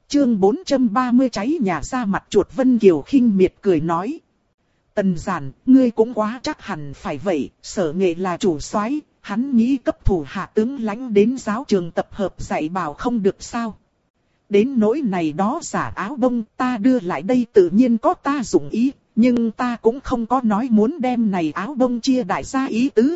Chương 430 cháy nhà ra mặt chuột. Vân Kiều khinh miệt cười nói. Tần Giản, ngươi cũng quá chắc hẳn phải vậy, Sở Nghệ là chủ soái, hắn nghĩ cấp thủ hạ tướng lãnh đến giáo trường tập hợp dạy bảo không được sao. Đến nỗi này đó giả áo bông ta đưa lại đây tự nhiên có ta dụng ý, nhưng ta cũng không có nói muốn đem này áo bông chia đại gia ý tứ.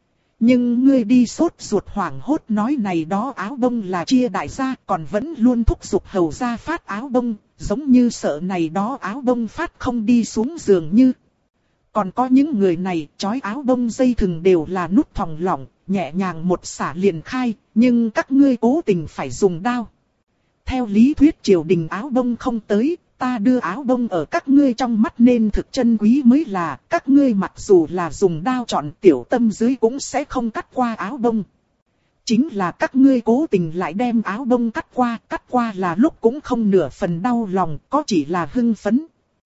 Nhưng ngươi đi sốt ruột hoảng hốt nói này đó áo bông là chia đại gia, còn vẫn luôn thúc giục hầu gia phát áo bông, giống như sợ này đó áo bông phát không đi xuống giường như. Còn có những người này, trói áo bông dây thừng đều là nút thòng lỏng, nhẹ nhàng một xả liền khai, nhưng các ngươi cố tình phải dùng đao. Theo lý thuyết triều đình áo bông không tới, ta đưa áo bông ở các ngươi trong mắt nên thực chân quý mới là, các ngươi mặc dù là dùng đao chọn tiểu tâm dưới cũng sẽ không cắt qua áo bông. Chính là các ngươi cố tình lại đem áo bông cắt qua là lúc cũng không nửa phần đau lòng, có chỉ là hưng phấn.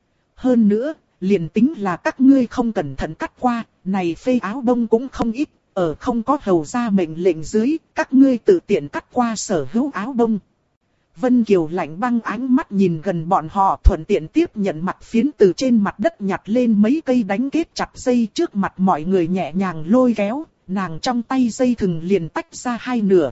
Hơn nữa, liền tính là các ngươi không cẩn thận cắt qua, này phê áo bông cũng không ít, ở không có hầu ra mệnh lệnh dưới, các ngươi tự tiện cắt qua sở hữu áo bông. Vân Kiều lạnh băng ánh mắt nhìn gần bọn họ, thuận tiện tiếp nhận mặt phiến từ trên mặt đất nhặt lên mấy cây đánh kết chặt dây trước mặt mọi người nhẹ nhàng lôi kéo, nàng trong tay dây thừng liền tách ra hai nửa.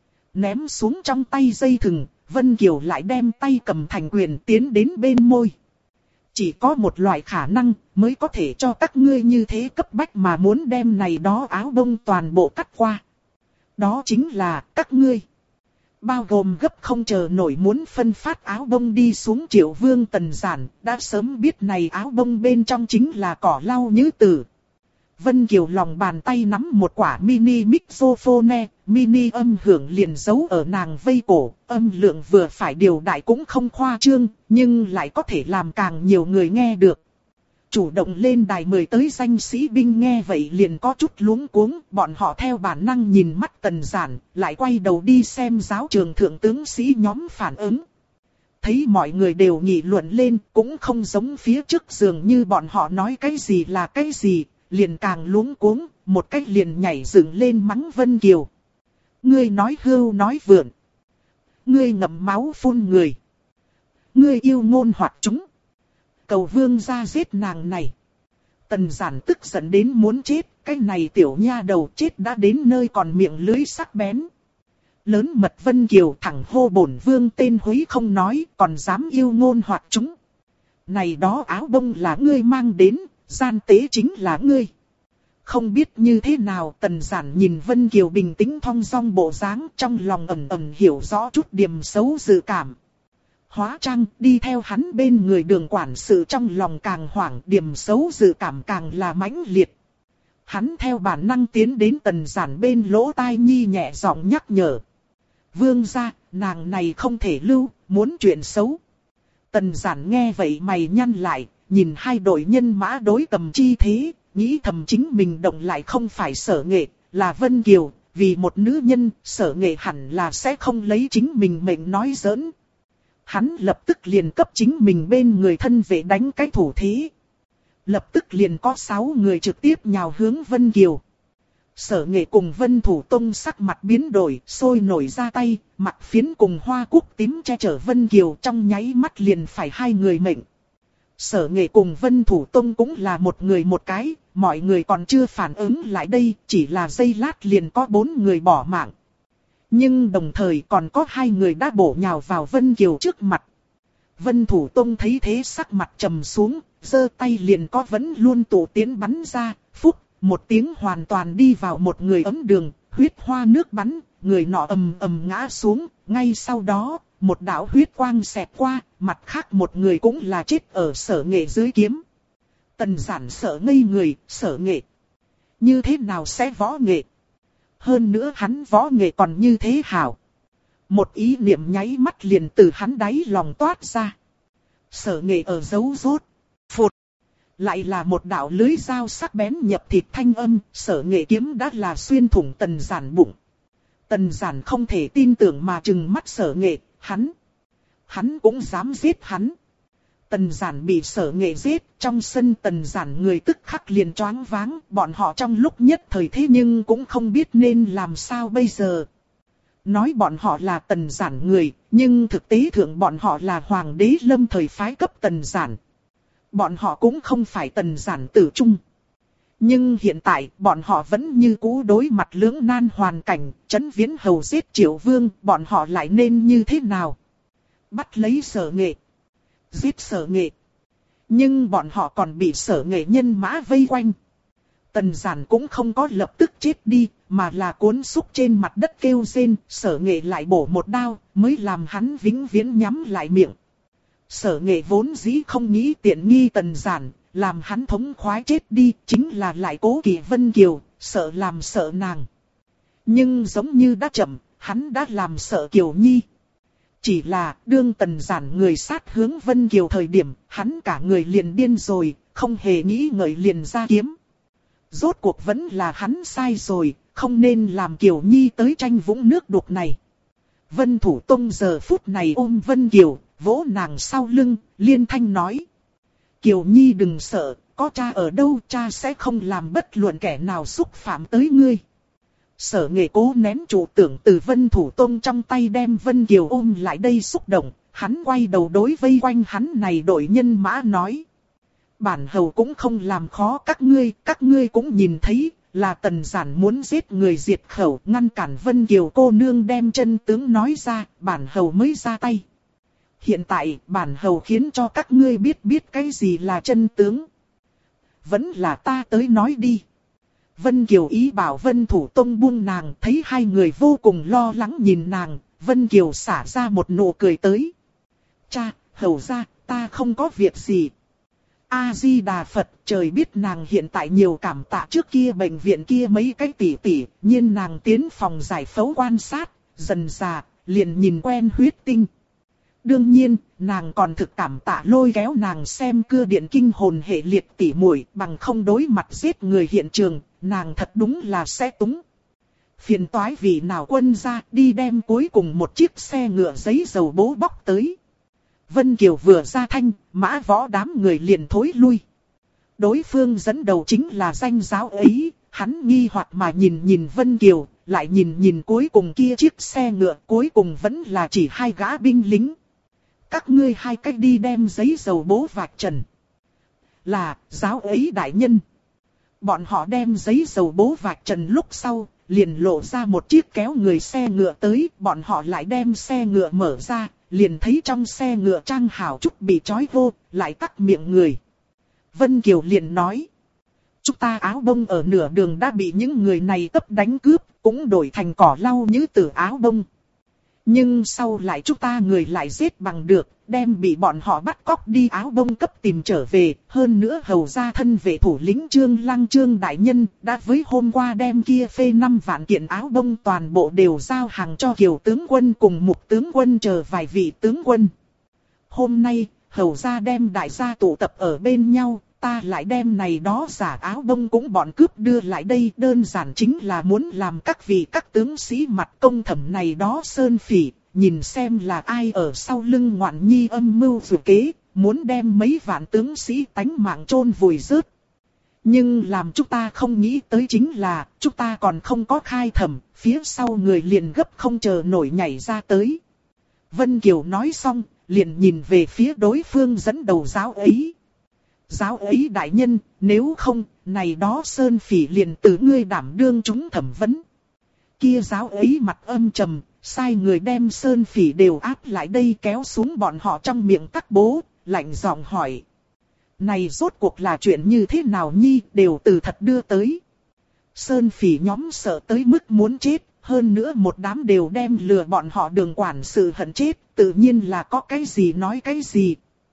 Ném xuống trong tay dây thừng, Vân Kiều lại đem tay cầm thành quyền tiến đến bên môi. Chỉ có một loại khả năng mới có thể cho các ngươi như thế cấp bách mà muốn đem này đó áo bông toàn bộ cắt qua. Đó chính là các ngươi. Bao gồm gấp không chờ nổi muốn phân phát áo bông đi xuống Triệu Vương Tần Giản, đã sớm biết này áo bông bên trong chính là cỏ lau nhứ tử. Vân Kiều lòng bàn tay nắm một quả mini mixophone, mini âm hưởng liền giấu ở nàng vây cổ, âm lượng vừa phải điều đại cũng không khoa trương, nhưng lại có thể làm càng nhiều người nghe được. Chủ động lên đài mời tới danh sĩ binh nghe vậy liền có chút luống cuống, bọn họ theo bản năng nhìn mắt Tần Giản, lại quay đầu đi xem giáo trường thượng tướng sĩ nhóm phản ứng. Thấy mọi người đều nghị luận lên, cũng không giống phía trước dường như bọn họ nói cái gì là cái gì, liền càng luống cuống, một cách liền nhảy dựng lên mắng Vân Kiều. Ngươi nói hưu nói vượn. Ngươi ngậm máu phun người. Ngươi yêu ngôn hoặc chúng. Cầu vương ra giết nàng này. Tần Giản tức giận đến muốn chết, cái này tiểu nha đầu chết đã đến nơi còn miệng lưỡi sắc bén. Lớn mật Vân Kiều thẳng hô bổn vương tên húy không nói, còn dám yêu ngôn hoặc chúng. Này đó áo bông là ngươi mang đến, gian tế chính là ngươi. Không biết như thế nào, Tần Giản nhìn Vân Kiều bình tĩnh thong dong bộ dáng, trong lòng ẩn ẩn hiểu rõ chút điểm xấu dự cảm. Hóa trang đi theo hắn bên người Đường quản sự trong lòng càng hoảng, điểm xấu dự cảm càng là mãnh liệt. Hắn theo bản năng tiến đến Tần Giản bên lỗ tai nhi nhẹ giọng nhắc nhở. Vương gia, nàng này không thể lưu, muốn chuyện xấu. Tần Giản nghe vậy mày nhăn lại, nhìn hai đội nhân mã đối cầm chi thế, nghĩ thầm chính mình động lại không phải Sở Nghệ, là Vân Kiều, vì một nữ nhân, Sở Nghệ hẳn là sẽ không lấy chính mình mệnh nói giỡn. Hắn lập tức liền cấp chính mình bên người thân vệ đánh cái thủ thế. Lập tức liền có 6 người trực tiếp nhào hướng Vân Kiều. Sở Nghệ cùng Vân Thủ Tông sắc mặt biến đổi, sôi nổi ra tay, mặt phiến cùng hoa cúc tím che chở Vân Kiều trong nháy mắt liền phải hai người mệnh. Sở Nghệ cùng Vân Thủ Tông cũng là một người một cái, mọi người còn chưa phản ứng lại đây, chỉ là giây lát liền có 4 người bỏ mạng. Nhưng đồng thời còn có 2 người đã bổ nhào vào Vân Kiều trước mặt. Vân Thủ Tông thấy thế sắc mặt trầm xuống, giơ tay liền có vẫn luôn tụ tiến bắn ra, phúc, một tiếng hoàn toàn đi vào một người ấm đường, huyết hoa nước bắn, người nọ ầm ầm ngã xuống, ngay sau đó, một đạo huyết quang xẹt qua, mặt khác một người cũng là chết ở Sở Nghệ dưới kiếm. Tần Giản sợ ngây người, Sở Nghệ. Như thế nào sẽ võ nghệ? Hơn nữa hắn võ nghệ còn như thế hảo. Một ý niệm nháy mắt liền từ hắn đáy lòng toát ra. Sở Nghệ ở giấu rốt. Phụt. Lại là một đạo lưới dao sắc bén nhập thịt thanh âm, Sở Nghệ kiếm đã là xuyên thủng Tần Giản bụng. Tần Giản không thể tin tưởng mà trừng mắt Sở Nghệ, hắn cũng dám giết hắn. Tần Giản bị Sở Nghệ giết, trong sân Tần Giản người tức khắc liền choáng váng, bọn họ trong lúc nhất thời thế nhưng cũng không biết nên làm sao bây giờ. nói bọn họ là Tần Giản người, nhưng thực tế thượng bọn họ là Hoàng đế Lâm thời phái cấp Tần Giản. Bọn họ cũng không phải Tần Giản tử trung. Nhưng hiện tại bọn họ vẫn như cũ đối mặt lưỡng nan hoàn cảnh, Trấn Viễn Hầu giết Triệu Vương, bọn họ lại nên như thế nào? Bắt lấy Sở Nghệ, giết Sở Nghệ. Nhưng bọn họ còn bị Sở Nghệ nhân mã vây quanh. Tần Giản cũng không có lập tức chết đi, mà là cuốn xúc trên mặt đất kêu rên, Sở Nghệ lại bổ một đao, mới làm hắn vĩnh viễn nhắm lại miệng. Sở Nghệ vốn dĩ không nghĩ tiện nghi Tần Giản, làm hắn thống khoái chết đi, chính là lại cố kỵ Vân Kiều, sợ làm sợ nàng. Nhưng giống như đã chậm, hắn đã làm sợ Kiều Nhi. Chỉ là đương Tần Giản người sát hướng Vân Kiều thời điểm, hắn cả người liền điên rồi, không hề nghĩ ngợi liền ra kiếm. Rốt cuộc vẫn là hắn sai rồi, không nên làm Kiều Nhi tới tranh vũng nước đục này. Vân Thủ Tông giờ phút này ôm Vân Kiều, vỗ nàng sau lưng, liên thanh nói. Kiều Nhi đừng sợ, có cha ở đâu cha sẽ không làm bất luận kẻ nào xúc phạm tới ngươi. Sở Nghệ cố nén chủ tưởng từ Vân Thủ Tông trong tay đem Vân Kiều ôm lại đây xúc động, hắn quay đầu đối vây quanh hắn này đội nhân mã nói. Bản hầu cũng không làm khó các ngươi cũng nhìn thấy, là Tần Giản muốn giết người diệt khẩu, ngăn cản Vân Kiều cô nương đem chân tướng nói ra, bản hầu mới ra tay. Hiện tại, bản hầu khiến cho các ngươi biết cái gì là chân tướng. Vẫn là ta tới nói đi. Vân Kiều ý bảo Vân Thủ Tông buông nàng, thấy hai người vô cùng lo lắng nhìn nàng, Vân Kiều xả ra một nụ cười tới. Cha, hầu ra, ta không có việc gì. A-di-đà Phật, trời biết nàng hiện tại nhiều cảm tạ trước kia bệnh viện kia mấy cái tỷ, nhiên nàng tiến phòng giải phẫu quan sát, dần dà, liền nhìn quen huyết tinh. Đương nhiên, nàng còn thực cảm tạ lôi kéo nàng xem cưa điện kinh hồn hệ liệt tỷ muội, bằng không đối mặt giết người hiện trường, nàng thật đúng là sẽ túng. Phiền toái vì nào quân ra đi đem cuối cùng một chiếc xe ngựa giấy dầu bố bóc tới. Vân Kiều vừa ra thanh, mã võ đám người liền thối lui. Đối phương dẫn đầu chính là danh giáo ấy, hắn nghi hoặc mà nhìn Vân Kiều, lại nhìn cuối cùng kia chiếc xe ngựa, cuối cùng vẫn là chỉ hai gã binh lính. Các ngươi hai cách đi đem giấy dầu bố vạch trần. Là, giáo ấy đại nhân. Bọn họ đem giấy dầu bố vạch trần lúc sau, liền lộ ra một chiếc kéo người xe ngựa tới, bọn họ lại đem xe ngựa mở ra, liền thấy trong xe ngựa Trang Hảo Trúc bị trói vô, lại tắc miệng người. Vân Kiều liền nói. Chúng ta áo bông ở nửa đường đã bị những người này tấp đánh cướp, cũng đổi thành cỏ lau như từ áo bông. Nhưng sau lại chúng ta người lại giết bằng được, đem bị bọn họ bắt cóc đi áo bông cấp tìm trở về. Hơn nữa hầu ra thân vệ thủ lĩnh Trương Lăng Trương Đại Nhân đã với hôm qua đem kia phê 5 vạn kiện áo bông toàn bộ đều giao hàng cho Kiều tướng quân cùng Mục tướng quân chờ vài vị tướng quân. Hôm nay, hầu ra đem đại gia tụ tập ở bên nhau, ta lại đem này đó giả áo bông cũng bọn cướp đưa lại đây, đơn giản chính là muốn làm các vị các tướng sĩ mặt công thẩm này đó sơn phỉ, nhìn xem là ai ở sau lưng ngoạn nhi âm mưu dự kế, muốn đem mấy vạn tướng sĩ tánh mạng chôn vùi rớt. Nhưng làm chúng ta không nghĩ tới chính là, chúng ta còn không có khai thẩm, phía sau người liền gấp không chờ nổi nhảy ra tới. Vân Kiều nói xong, liền nhìn về phía đối phương dẫn đầu giáo ấy. Giáo ấy đại nhân, nếu không, này đó sơn phỉ liền từ ngươi đảm đương chúng thẩm vấn. Kia giáo ấy mặt âm trầm, sai người đem sơn phỉ đều áp lại đây kéo xuống bọn họ trong miệng các bố, lạnh giọng hỏi. Này rốt cuộc là chuyện như thế nào nhi, đều từ thật đưa tới. Sơn phỉ nhóm sợ tới mức muốn chết, hơn nữa một đám đều đem lừa bọn họ đường quản sự hận chết, tự nhiên là có cái gì nói cái gì.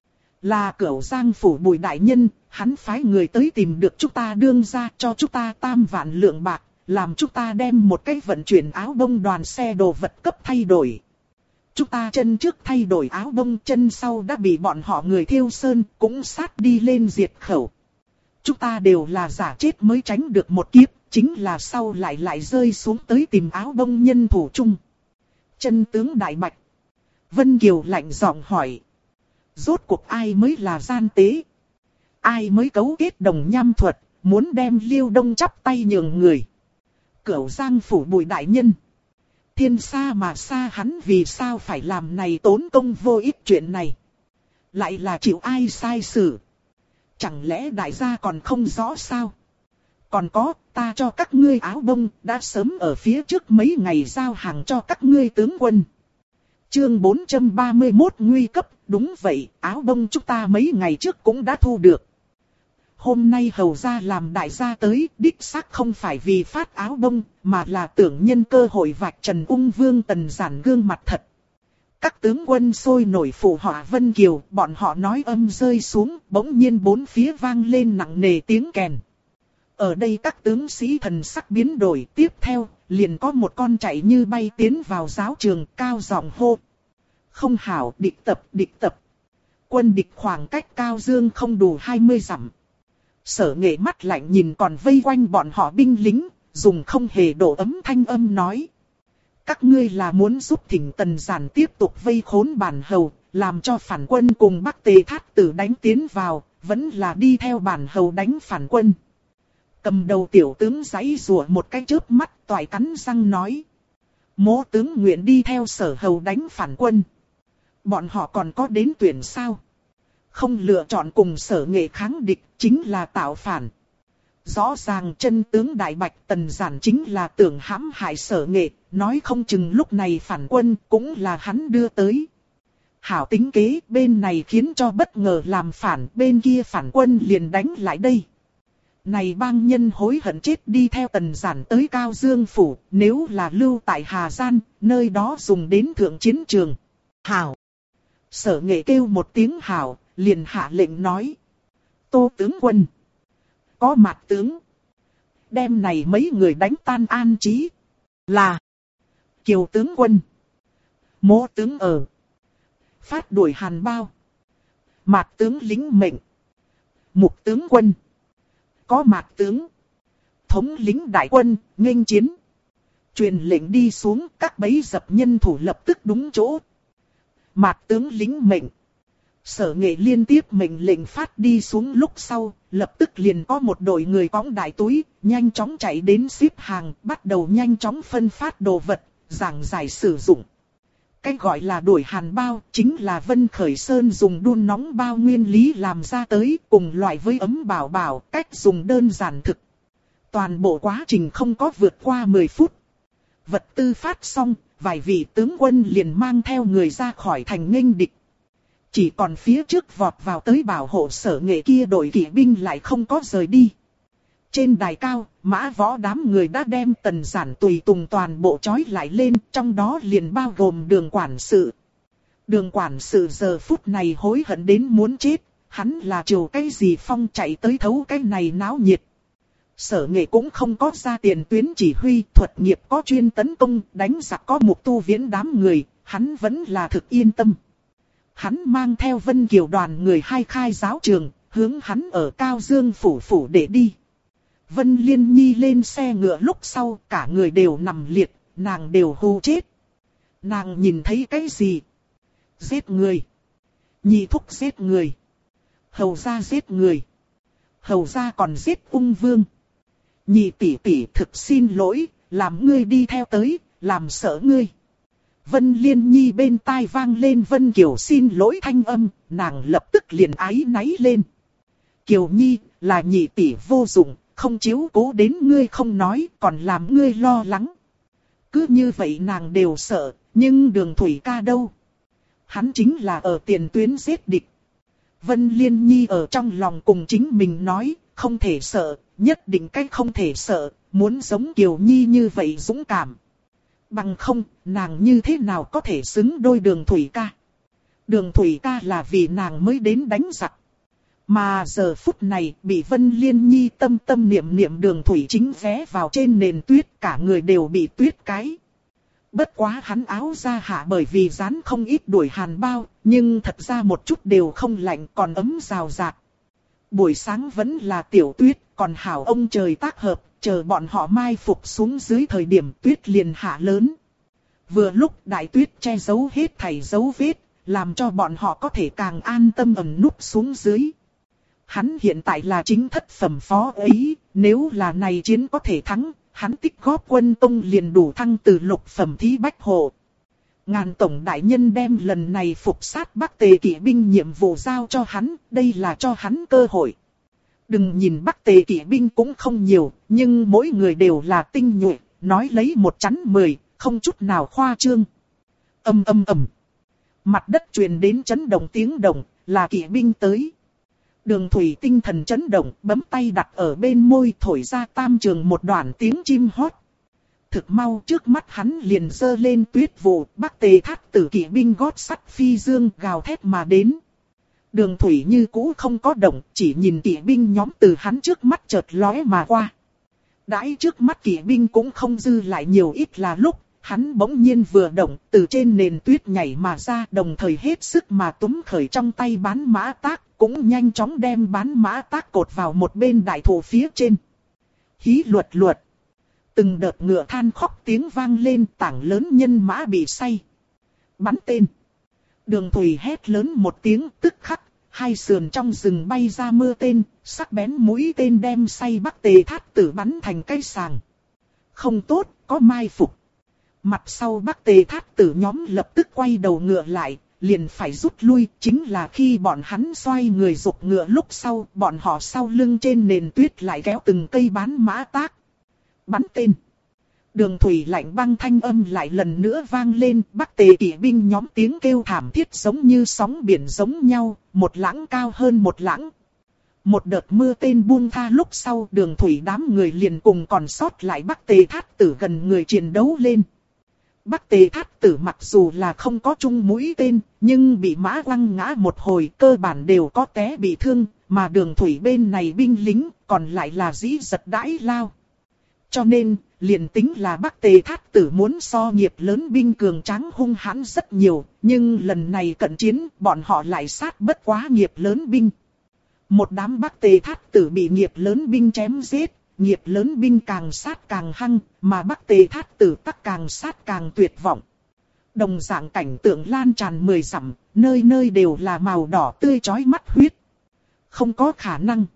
Là Cửu Giang phủ Bùi đại nhân, hắn phái người tới tìm được chúng ta đương ra cho chúng ta 3 vạn lượng bạc, làm chúng ta đem một cái vận chuyển áo bông đoàn xe đồ vật cấp thay đổi. Chúng ta chân trước thay đổi áo bông, chân sau đã bị bọn họ người thiêu sơn, cũng sát đi lên diệt khẩu. Chúng ta đều là giả chết mới tránh được một kiếp, chính là sau lại rơi xuống tới tìm áo bông nhân thủ chung. Chân tướng đại bạch. Vân Kiều lạnh giọng hỏi. Rốt cuộc ai mới là gian tế? Ai mới cấu kết đồng nham thuật, muốn đem Liêu Đông chắp tay nhường người? Cửu Giang phủ Bùi đại nhân. Thiên xa mà xa hắn vì sao phải làm này tốn công vô ích chuyện này. Lại là chịu ai sai xử. Chẳng lẽ đại gia còn không rõ sao? Còn có, ta cho các ngươi áo bông, đã sớm ở phía trước mấy ngày giao hàng cho các ngươi tướng quân. Chương 431 nguy cấp, đúng vậy, áo bông chúng ta mấy ngày trước cũng đã thu được. Hôm nay hầu ra làm đại gia tới, đích xác không phải vì phát áo bông, mà là tưởng nhân cơ hội vạch trần ung vương Tần Giản gương mặt thật. Các tướng quân sôi nổi phụ họa Vân Kiều, bọn họ nói âm rơi xuống, bỗng nhiên bốn phía vang lên nặng nề tiếng kèn. Ở đây các tướng sĩ thần sắc biến đổi, tiếp theo, liền có một con chạy như bay tiến vào giáo trường, cao giọng hô. Không hảo, địch tập, địch tập. Quân địch khoảng cách Cao Dương không đủ 20 dặm. Sở Nghệ mắt lạnh nhìn còn vây quanh bọn họ binh lính, dùng không hề độ ấm thanh âm nói. Các ngươi là muốn giúp Thỉnh Tần Giản tiếp tục vây khốn bản hầu, làm cho phản quân cùng Bắc Tề Thát Tử đánh tiến vào, vẫn là đi theo bản hầu đánh phản quân. Cầm đầu tiểu tướng giãy giụa một cái chớp mắt, toại cắn răng nói. Mỗ tướng nguyện đi theo Sở hầu đánh phản quân. Bọn họ còn có đến tuyển sao? Không lựa chọn cùng Sở Nghệ kháng địch, chính là tạo phản. Rõ ràng chân tướng Đại Bạch Tần Giản chính là tưởng hãm hại Sở Nghệ, nói không chừng lúc này phản quân cũng là hắn đưa tới. Hảo tính kế, bên này khiến cho bất ngờ làm phản, bên kia phản quân liền đánh lại đây. Này bang nhân hối hận chết đi theo Tần Giản tới Cao Dương Phủ, nếu là lưu tại Hà Giang, nơi đó dùng đến thượng chiến trường. Hảo! Sở Nghệ kêu một tiếng hảo, liền hạ lệnh nói. Tô tướng quân! Có mặt tướng! Đem này mấy người đánh tan an trí. Là! Kiều tướng quân! Mỗ tướng ở! Phát đuổi Hàn Bao! Mạt tướng lính mệnh! Mục tướng quân! Có mạt tướng! Thống lĩnh đại quân, nghênh chiến! Truyền lệnh đi xuống, các bấy dập nhân thủ lập tức đúng chỗ. Mạt tướng lính mệnh! Sở Nghệ liên tiếp mệnh lệnh phát đi xuống lúc sau, lập tức liền có một đội người cõng đại túi, nhanh chóng chạy đến xếp hàng, bắt đầu nhanh chóng phân phát đồ vật, giảng giải sử dụng. Cái gọi là đuổi Hàn Bao, chính là Vân Khởi Sơn dùng đun nóng bao nguyên lý làm ra tới, cùng loại với ấm bảo bảo, cách dùng đơn giản thực. Toàn bộ quá trình không có vượt qua 10 phút. Vật tư phát xong, vài vị tướng quân liền mang theo người ra khỏi thành nghênh địch. Chỉ còn phía trước vọt vào tới bảo hộ Sở Nghệ kia đội kỵ binh lại không có rời đi. Trên đài cao, mã võ đám người đã đem Tần Giản tùy tùng toàn bộ trói lại lên, trong đó liền bao gồm Đường quản sự. Đường quản sự giờ phút này hối hận đến muốn chết, hắn là chiều cái gì phong chạy tới thấu cái này náo nhiệt. Sở Nghệ cũng không có ra tiền tuyến chỉ huy, thuật nghiệp có chuyên tấn công, đánh giặc có mục tu viễn đám người, hắn vẫn là thực yên tâm. Hắn mang theo Vân Kiều đoàn người hai khai giáo trường, hướng hắn ở Cao Dương phủ để đi. Vân Liên Nhi lên xe ngựa lúc sau, cả người đều nằm liệt, nàng đều hù chết. Nàng nhìn thấy cái gì? Giết người. Nhị thúc giết người. Hầu gia giết người. Hầu gia còn giết ung vương. Nhị tỷ tỷ thực xin lỗi, làm ngươi đi theo tới, làm sợ ngươi. Vân Liên Nhi bên tai vang lên Vân Kiều xin lỗi thanh âm, nàng lập tức liền áy náy lên. Kiều Nhi, là nhị tỷ vô dụng, không chiếu cố đến ngươi không nói, còn làm ngươi lo lắng. Cứ như vậy nàng đều sợ, nhưng Đường Thủy ca đâu? Hắn chính là ở tiền tuyến giết địch. Vân Liên Nhi ở trong lòng cùng chính mình nói, không thể sợ, nhất định cách không thể sợ, muốn giống Kiều Nhi như vậy dũng cảm. Bằng không, nàng như thế nào có thể xứng đôi Đường Thủy ca? Đường Thủy ca là vì nàng mới đến đánh giặc. Mà giờ phút này bị Vân Liên Nhi tâm tâm niệm niệm Đường Thủy chính vé vào trên nền tuyết, cả người đều bị tuyết cái. Bất quá hắn áo ra hạ bởi vì dán không ít đuổi Hàn Bao, nhưng thật ra một chút đều không lạnh, còn ấm rào rạt. Buổi sáng vẫn là tiểu tuyết, còn hảo ông trời tác hợp, chờ bọn họ mai phục xuống dưới thời điểm tuyết liền hạ lớn. Vừa lúc đại tuyết che giấu hết thảy dấu vết, làm cho bọn họ có thể càng an tâm ẩn núp xuống dưới. Hắn hiện tại là chính thất phẩm phó ấy, nếu là này chiến có thể thắng, hắn tích góp quân công liền đủ thăng từ lục phẩm thí bách hộ. Ngàn tổng đại nhân đem lần này phục sát Bắc Tề kỵ binh nhiệm vụ giao cho hắn, đây là cho hắn cơ hội. Đừng nhìn Bắc Tề kỵ binh cũng không nhiều, nhưng mỗi người đều là tinh nhuệ, nói lấy 110, không chút nào khoa trương. Ầm ầm ầm. Mặt đất truyền đến chấn động tiếng động, là kỵ binh tới. Đường Thủy tinh thần chấn động, bấm tay đặt ở bên môi thổi ra tam trường một đoạn tiếng chim hót. Thực mau trước mắt hắn liền giơ lên tuyết vụ, Bắc Tề Thát tử kỵ binh gót sắt phi dương gào thét mà đến. Đường Thủy như cũ không có động, chỉ nhìn kỵ binh nhóm từ hắn trước mắt chợt lóe mà qua. Đãi trước mắt kỵ binh cũng không dư lại nhiều ít là lúc, hắn bỗng nhiên vừa động, từ trên nền tuyết nhảy mà ra, đồng thời hết sức mà túm khởi trong tay bán mã tác, cũng nhanh chóng đem bán mã tác cột vào một bên đại thụ phía trên. Hí luật luật. Từng đợt ngựa than khóc tiếng vang lên, tảng lớn nhân mã bị say. Bắn tên. Đường Thủy hét lớn một tiếng, tức khắc, hai sườn trong rừng bay ra mưa tên, sắc bén mũi tên đem say Bắc Tề Thát tử bắn thành cây sàng. Không tốt, có mai phục. Mặt sau Bắc Tề Thát tử nhóm lập tức quay đầu ngựa lại, liền phải rút lui, chính là khi bọn hắn xoay người giục ngựa lúc sau, bọn họ sau lưng trên nền tuyết lại kéo từng cây bán mã tác. Bắn tên. Đường Thủy lạnh băng thanh âm lại lần nữa vang lên, Bắc Tề kỵ binh nhóm tiếng kêu thảm thiết giống như sóng biển giống nhau, một lãng cao hơn một lãng. Một đợt mưa tên buông tha lúc sau, Đường Thủy đám người liền cùng còn sót lại Bắc Tề Thát tử gần người chiến đấu lên. Bắc Tề Thát tử mặc dù là không có chung mũi tên, nhưng bị mã quăng ngã một hồi cơ bản đều có té bị thương, mà Đường Thủy bên này binh lính còn lại là dĩ giật đãi lao. Cho nên, liền tính là Bắc Tề Thát tử muốn so nghiệp lớn binh cường tráng hung hãn rất nhiều, nhưng lần này cận chiến bọn họ lại sát bất quá nghiệp lớn binh. Một đám Bắc Tề Thát tử bị nghiệp lớn binh chém giết, nghiệp lớn binh càng sát càng hăng, mà Bắc Tề Thát tử tắc càng sát càng tuyệt vọng. Đồng dạng cảnh tượng lan tràn 10 dặm, nơi nơi đều là màu đỏ tươi chói mắt huyết. Không có khả năng.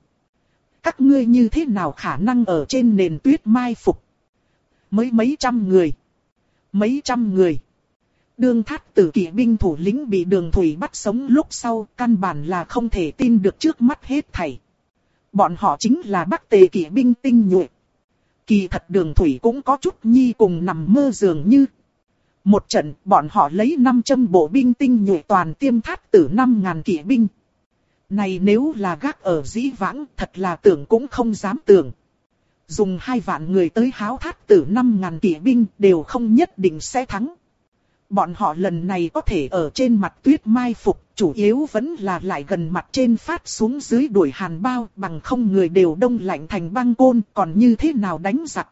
Các ngươi như thế nào khả năng ở trên nền tuyết mai phục? Mới mấy trăm người. Mấy trăm người. Đường Thát tử kỵ binh thủ lĩnh bị Đường Thủy bắt sống lúc sau, căn bản là không thể tin được trước mắt hết thảy. Bọn họ chính là Bắc Tề kỵ binh tinh nhuệ. Kỳ thật Đường Thủy cũng có chút nhi cùng nằm mơ dường như. Một trận, bọn họ lấy 500 bộ binh tinh nhuệ toàn tiêm Thát tử 5.000 kỵ binh. Này nếu là gác ở dĩ vãng, thật là tưởng cũng không dám tưởng. Dùng 2 vạn người tới háo Thát tử 5.000 kỵ binh đều không nhất định sẽ thắng. Bọn họ lần này có thể ở trên mặt tuyết mai phục, chủ yếu vẫn là lại gần mặt trên phát xuống dưới đuổi hàn bao, bằng không người đều đông lạnh thành băng côn, còn như thế nào đánh giặc.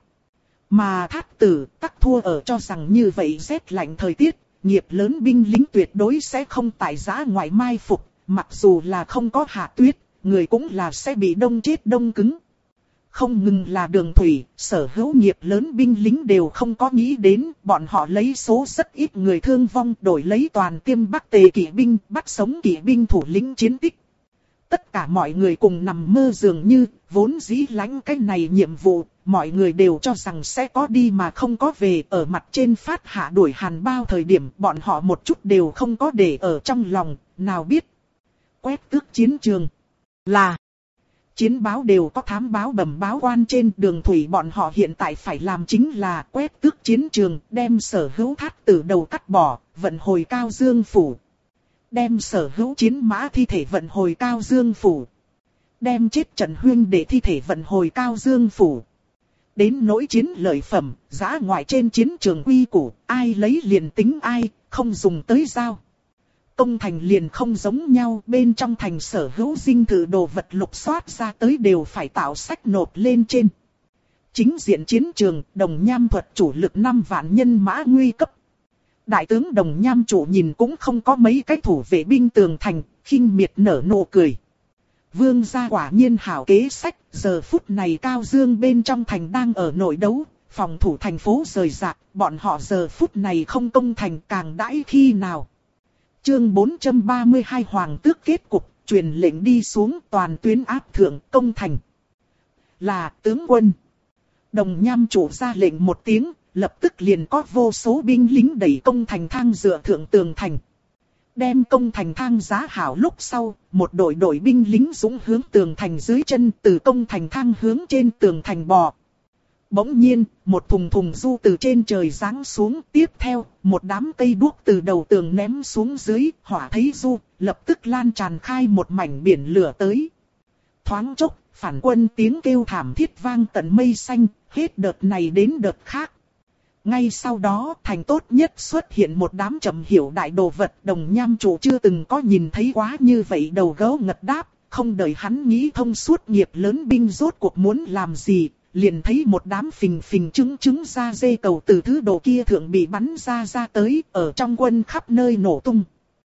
Mà Thát tử tắc thua ở cho rằng như vậy rét lạnh thời tiết, nghiệp lớn binh lính tuyệt đối sẽ không tại giã ngoại mai phục, mặc dù là không có hạ tuyết, người cũng là sẽ bị đông chết đông cứng. Không ngừng là Đường Thủy, sở hữu nghiệp lớn binh lính đều không có nghĩ đến, bọn họ lấy số rất ít người thương vong đổi lấy toàn tiêm Bắc Tề kỵ binh, bắt sống kỵ binh thủ lĩnh chiến tích. Tất cả mọi người cùng nằm mơ dường như, vốn dĩ lãnh cái này nhiệm vụ, mọi người đều cho rằng sẽ có đi mà không có về, ở mặt trên phát hạ đuổi hàn bao thời điểm bọn họ một chút đều không có để ở trong lòng, nào biết. Quét tước chiến trường là chiến báo đều có thám báo bẩm báo quan trên, Đường Thủy bọn họ hiện tại phải làm chính là quét tước chiến trường, đem sở hữu Thát tử đầu cắt bỏ, vận hồi Cao Dương phủ. Đem sở hữu chiến mã thi thể vận hồi Cao Dương phủ. Đem chết trận huyên để thi thể vận hồi Cao Dương phủ. Đến nỗi chiến lợi phẩm, giã ngoại trên chiến trường quy củ, ai lấy liền tính ai, không dùng tới dao. Công thành liền không giống nhau, bên trong thành sở hữu dinh thự đồ vật lục soát ra tới đều phải tạo sách nộp lên trên. Chính diện chiến trường, Đồng Nham thuật chủ lực 5 vạn nhân mã nguy cấp. Đại tướng Đồng Nham chủ nhìn cũng không có mấy cái thủ vệ binh tường thành, khinh miệt nở nụ cười. Vương gia quả nhiên hảo kế sách, giờ phút này Cao Dương bên trong thành đang ở nội đấu, phòng thủ thành phố rời rạc, bọn họ giờ phút này không công thành càng đãi khi nào. Chương 432 Hoàng tước kết cục, truyền lệnh đi xuống toàn tuyến áp thượng công thành. Là tướng quân. Đồng Nham chủ ra lệnh một tiếng, lập tức liền có vô số binh lính đẩy công thành thang dựa thượng tường thành. Đem công thành thang giá hảo lúc sau, một đội binh lính dũng hướng tường thành dưới chân, từ công thành thang hướng trên tường thành bò. Bỗng nhiên, một thùng thùng du từ trên trời giáng xuống, tiếp theo, một đám cây đuốc từ đầu tường ném xuống dưới, hỏa thấy du, lập tức lan tràn khai một mảnh biển lửa tới. Thoáng chốc, phản quân tiếng kêu thảm thiết vang tận mây xanh, hết đợt này đến đợt khác. Ngay sau đó, thành tốt nhất xuất hiện một đám trầm hiểu đại đồ vật. Đồng Nham chủ chưa từng có nhìn thấy quá như vậy, đầu gấu ngật đáp. Không đợi hắn nghĩ thông suốt nghiệp lớn binh rốt cuộc muốn làm gì, liền thấy một đám phình phình trứng ra dê cầu từ thứ đồ kia thượng bị bắn ra tới, ở trong quân khắp nơi nổ tung.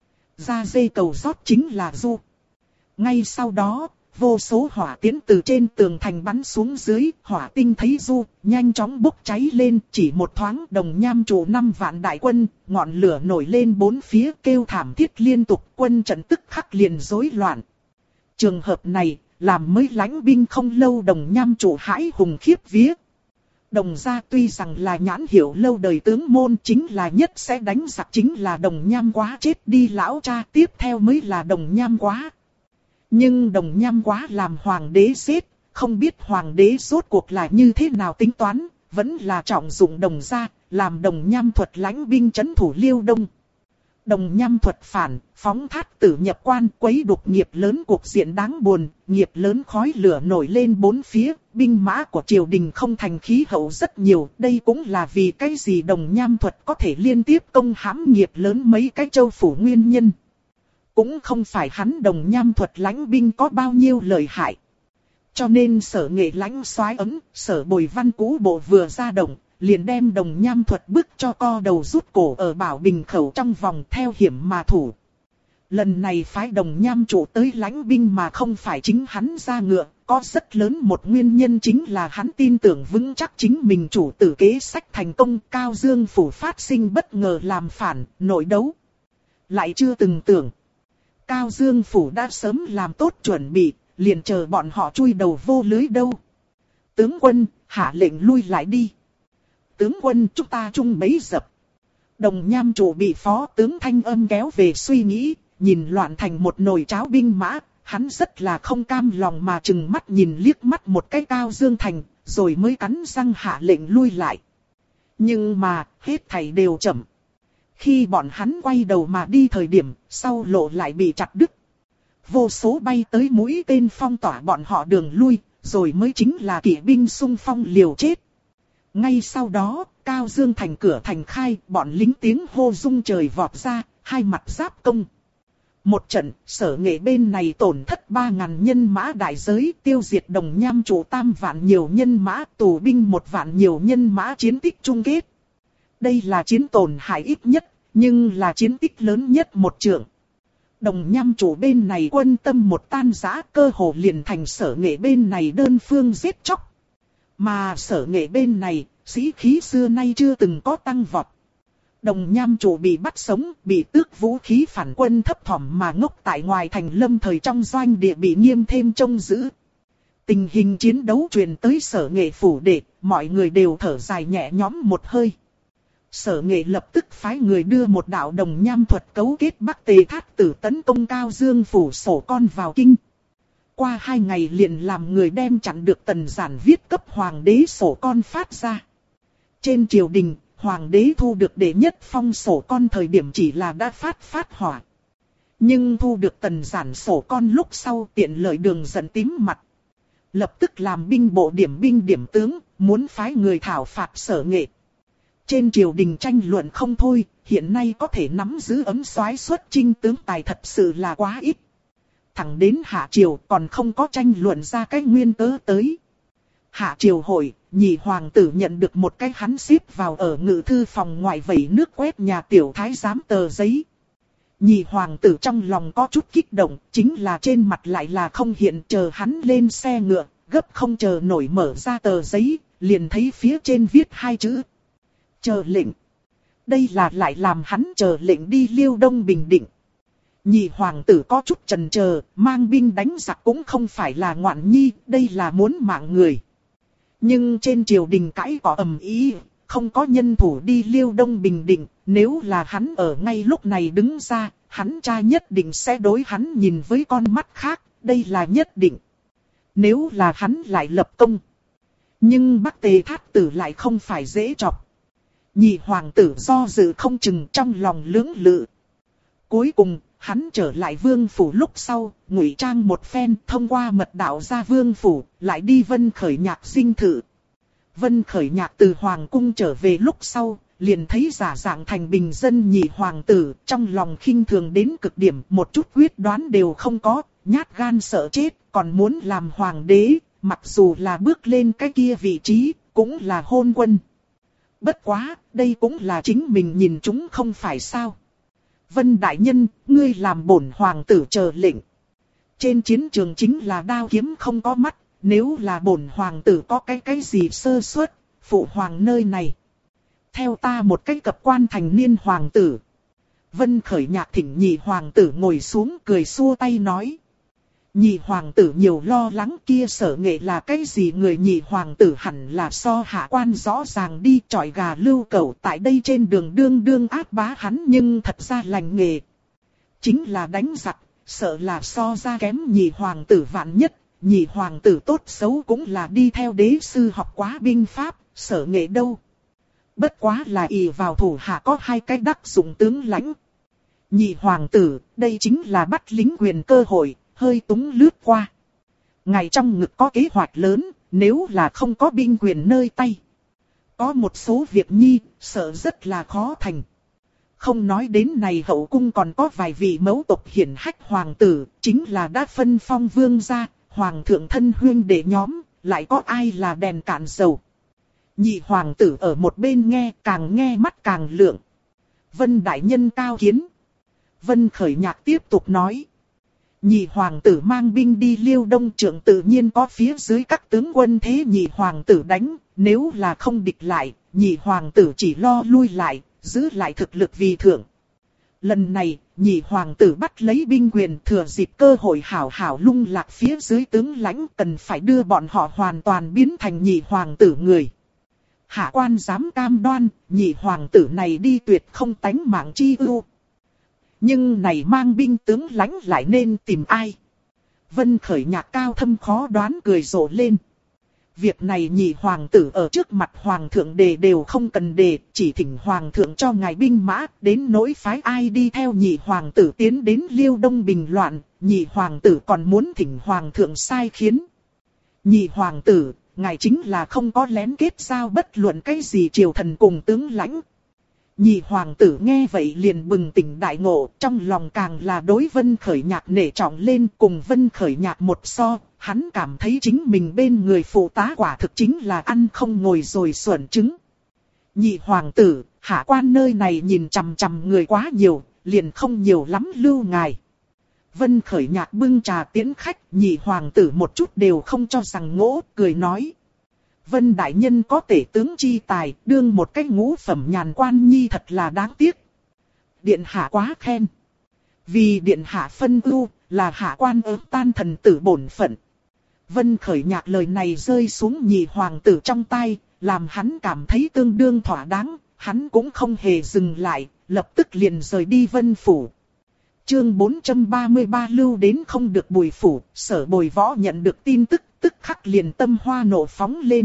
Ra dê cầu rót chính là du. Ngay sau đó, vô số hỏa tiễn từ trên tường thành bắn xuống dưới, hỏa tinh thấy du, nhanh chóng bốc cháy lên, chỉ một thoáng Đồng Nham chủ 5 vạn đại quân, ngọn lửa nổi lên bốn phía kêu thảm thiết liên tục, quân trận tức khắc liền rối loạn. Trường hợp này, làm mới lãnh binh không lâu Đồng Nham chủ hãi hùng khiếp vía. Đồng gia tuy rằng là nhãn hiệu lâu đời tướng môn, chính là nhất sẽ đánh giặc chính là Đồng Nham Quá chết đi lão cha, tiếp theo mới là Đồng Nham Quá. Nhưng Đồng Nham Quá làm hoàng đế xếp, không biết hoàng đế rốt cuộc là như thế nào tính toán, vẫn là trọng dụng Đồng gia, làm Đồng Nham thuật lãnh binh trấn thủ Liêu Đông. Đồng Nham thuật phản, phóng thát tử nhập quan, quấy đục nghiệp lớn, cuộc diện đáng buồn, nghiệp lớn khói lửa nổi lên bốn phía, binh mã của triều đình không thành khí hậu rất nhiều, đây cũng là vì cái gì Đồng Nham thuật có thể liên tiếp công hãm nghiệp lớn mấy cái châu phủ nguyên nhân. Cũng không phải hắn Đồng Nham thuật lãnh binh có bao nhiêu lợi hại. Cho nên Sở Nghệ lãnh soái ấm, Sở Bồi Văn cũ bộ vừa ra động, liền đem Đồng Nham thuật bức cho co đầu rút cổ ở Bảo Bình khẩu trong vòng theo hiểm mà thủ. Lần này phái Đồng Nham chủ tới lãnh binh mà không phải chính hắn ra ngựa, có rất lớn một nguyên nhân chính là hắn tin tưởng vững chắc chính mình chủ tử kế sách thành công, Cao Dương phủ phát sinh bất ngờ làm phản, nội đấu. Lại chưa từng tưởng, Cao Dương phủ đã sớm làm tốt chuẩn bị, liền chờ bọn họ chui đầu vô lưới đâu. Tướng quân, hạ lệnh lui lại đi. Tướng quân, chúng ta chung bấy dập. Đồng Nham chủ bị phó tướng thanh âm kéo về suy nghĩ, nhìn loạn thành một nồi cháo binh mã, hắn rất là không cam lòng mà chừng mắt nhìn liếc mắt một cái Cao Dương thành, rồi mới cắn răng hạ lệnh lui lại. Nhưng mà, hết thảy đều chậm. Khi bọn hắn quay đầu mà đi thời điểm, sau lộ lại bị chặt đứt. Vô số bay tới mũi tên phong tỏa bọn họ đường lui, rồi mới chính là kỵ binh xung phong liều chết. Ngay sau đó, Cao Dương thành cửa thành khai, bọn lính tiếng hô rung trời vọt ra, hai mặt giáp công. Một trận, Sở Nghệ bên này tổn thất 3.000 nhân mã đại giới, tiêu diệt Đồng Nham chủ 3 vạn nhiều nhân mã, tù binh 1 vạn nhiều nhân mã, chiến tích chung kết. Đây là chiến tổn hại ít nhất, nhưng là chiến tích lớn nhất một trượng. Đồng Nham chủ bên này quân tâm một tan rã, cơ hồ liền thành Sở Nghệ bên này đơn phương giết chóc. Mà Sở Nghệ bên này, sĩ khí xưa nay chưa từng có tăng vọt. Đồng Nham chủ bị bắt sống, bị tước vũ khí phản quân thấp thỏm mà ngốc tại ngoài thành lâm thời trong doanh địa bị nghiêm thêm trông giữ. Tình hình chiến đấu truyền tới Sở Nghệ phủ đệ, mọi người đều thở dài nhẹ nhõm một hơi. Sở Nghệ lập tức phái người đưa một đạo Đồng Nham thuật cấu kết Bắc Tề Thát Tử tấn công Cao Dương phủ sổ con vào kinh. Qua 2 ngày liền làm người đem chặn được Tần Giản viết cấp hoàng đế sổ con phát ra. Trên triều đình, hoàng đế thu được đệ nhất phong sổ con thời điểm chỉ là đã phát hỏa. Nhưng thu được Tần Giản sổ con lúc sau tiện lợi đường giận tím mặt. Lập tức làm binh bộ điểm binh điểm tướng, muốn phái người thảo phạt Sở Nghệ. Trên triều đình tranh luận không thôi, hiện nay có thể nắm giữ ấm soái xuất chinh tướng tài thật sự là quá ít. Thẳng đến hạ triều còn không có tranh luận ra cái nguyên cớ tới. Hạ triều hội, nhị hoàng tử nhận được một cái hắn xếp vào ở ngự thư phòng ngoài vẩy nước quét nhà tiểu thái giám tờ giấy. Nhị hoàng tử trong lòng có chút kích động, chính là trên mặt lại là không hiện, chờ hắn lên xe ngựa, gấp không chờ nổi mở ra tờ giấy, liền thấy phía trên viết 2 chữ. Chờ lệnh. Đây là lại làm hắn chờ lệnh đi Liêu Đông Bình Định. Nhị hoàng tử có chút chần chờ, mang binh đánh giặc cũng không phải là ngoạn nhi, đây là muốn mạng người. Nhưng trên triều đình cãi cọ ầm ĩ, không có nhân thủ đi Liêu Đông bình định, nếu là hắn ở ngay lúc này đứng ra, hắn cha nhất định sẽ đối hắn nhìn với con mắt khác, đây là nhất định. Nếu là hắn lại lập công. Nhưng Bắc Tề Thát Tử lại không phải dễ chọc. Nhị hoàng tử do dự không chừng, trong lòng lưỡng lự. Cuối cùng, hắn trở lại vương phủ lúc sau, ngụy trang một phen, thông qua mật đạo ra vương phủ, lại đi Vân Khởi Nhạc dinh thự. Vân Khởi Nhạc từ hoàng cung trở về lúc sau, liền thấy giả dạng thành bình dân nhị hoàng tử, trong lòng khinh thường đến cực điểm, một chút quyết đoán đều không có, nhát gan sợ chết, còn muốn làm hoàng đế, mặc dù là bước lên cái kia vị trí, cũng là hôn quân. Bất quá, đây cũng là chính mình nhìn chúng không phải sao. Vân đại nhân, ngươi làm bổn hoàng tử chờ lệnh. Trên chiến trường chính là đao kiếm không có mắt, nếu là bổn hoàng tử có cái gì sơ suất, phụ hoàng nơi này. Theo ta một cái cập quan thành niên hoàng tử. Vân Khởi Nhạc thỉnh nhị hoàng tử ngồi xuống cười xua tay nói. Nhị hoàng tử nhiều lo lắng, kia Sở Nghệ là cái gì, người nhị hoàng tử hẳn là so hạ quan rõ ràng đi, chọi gà lưu cẩu tại đây trên đường đương áp bá hắn, nhưng thật ra lành nghề. Chính là đánh giặc, sợ là so ra kém nhị hoàng tử vạn nhất, nhị hoàng tử tốt xấu cũng là đi theo đế sư học quá binh pháp, Sở Nghệ đâu. Bất quá là ỷ vào thủ hạ có hai cái đắc dụng tướng lãnh. Nhị hoàng tử, đây chính là bắt lính quyền cơ hội. Hơi túng lướt qua. Ngài trong ngực có kế hoạch lớn, nếu là không có binh quyền nơi tay. Có một số việc nhi, sợ rất là khó thành. Không nói đến này hậu cung còn có vài vị mẫu tộc hiển hách hoàng tử, chính là đã phân phong vương gia, hoàng thượng thân huyên đệ nhóm, lại có ai là đèn cạn dầu. Nhị hoàng tử ở một bên nghe mắt càng lượng. Vân đại nhân cao kiến. Vân Khởi Nhạc tiếp tục nói. Nhị hoàng tử mang binh đi Liêu Đông Trượng, tự nhiên có phía dưới các tướng quân thế nhị hoàng tử đánh, nếu là không địch lại, nhị hoàng tử chỉ lo lui lại, giữ lại thực lực vì thượng. Lần này, nhị hoàng tử bắt lấy binh quyền, thừa dịp cơ hội hảo hảo lung lạc phía dưới tướng lãnh, cần phải đưa bọn họ hoàn toàn biến thành nhị hoàng tử người. Hạ quan dám cam đoan, nhị hoàng tử này đi tuyệt không tánh mạng chi ưu. Nhưng này mang binh tướng lãnh lại nên tìm ai? Vân Khởi Nhạc cao thâm khó đoán cười rộ lên. Việc này nhị hoàng tử ở trước mặt hoàng thượng đề đều không cần đề, chỉ thỉnh hoàng thượng cho ngài binh mã, đến nỗi phái ai đi theo nhị hoàng tử tiến đến Liêu Đông bình loạn, nhị hoàng tử còn muốn thỉnh hoàng thượng sai khiến. Nhị hoàng tử, ngài chính là không có lén kết giao bất luận cái gì triều thần cùng tướng lãnh. Nhị hoàng tử nghe vậy liền bừng tỉnh đại ngộ, trong lòng càng là đối Vân Khởi Nhạc nể trọng lên, cùng Vân Khởi Nhạc một so, hắn cảm thấy chính mình bên người phụ tá quả thực chính là ăn không ngồi rồi xuẩn trứng. Nhị hoàng tử, hạ quan nơi này nhìn chằm chằm người quá nhiều, liền không nhiều lắm lưu ngài. Vân Khởi Nhạc bưng trà tiễn khách, nhị hoàng tử một chút đều không cho rằng ngỗ, cười nói. Vân đại nhân có tể tướng chi tài, đương một cái ngũ phẩm nhàn quan nhi thật là đáng tiếc. Điện hạ quá khen. Vì điện hạ phân ưu, là hạ quan ớt tan thần tử bổn phận. Vân Khởi Nhạc lời này rơi xuống nhị hoàng tử trong tay, làm hắn cảm thấy tương đương thỏa đáng, hắn cũng không hề dừng lại, lập tức liền rời đi Vân phủ. Chương 433 lưu đến không được Bùi phủ, Sở Bồi Võ nhận được tin tức, tức khắc liền tâm hoa nộ phóng lên.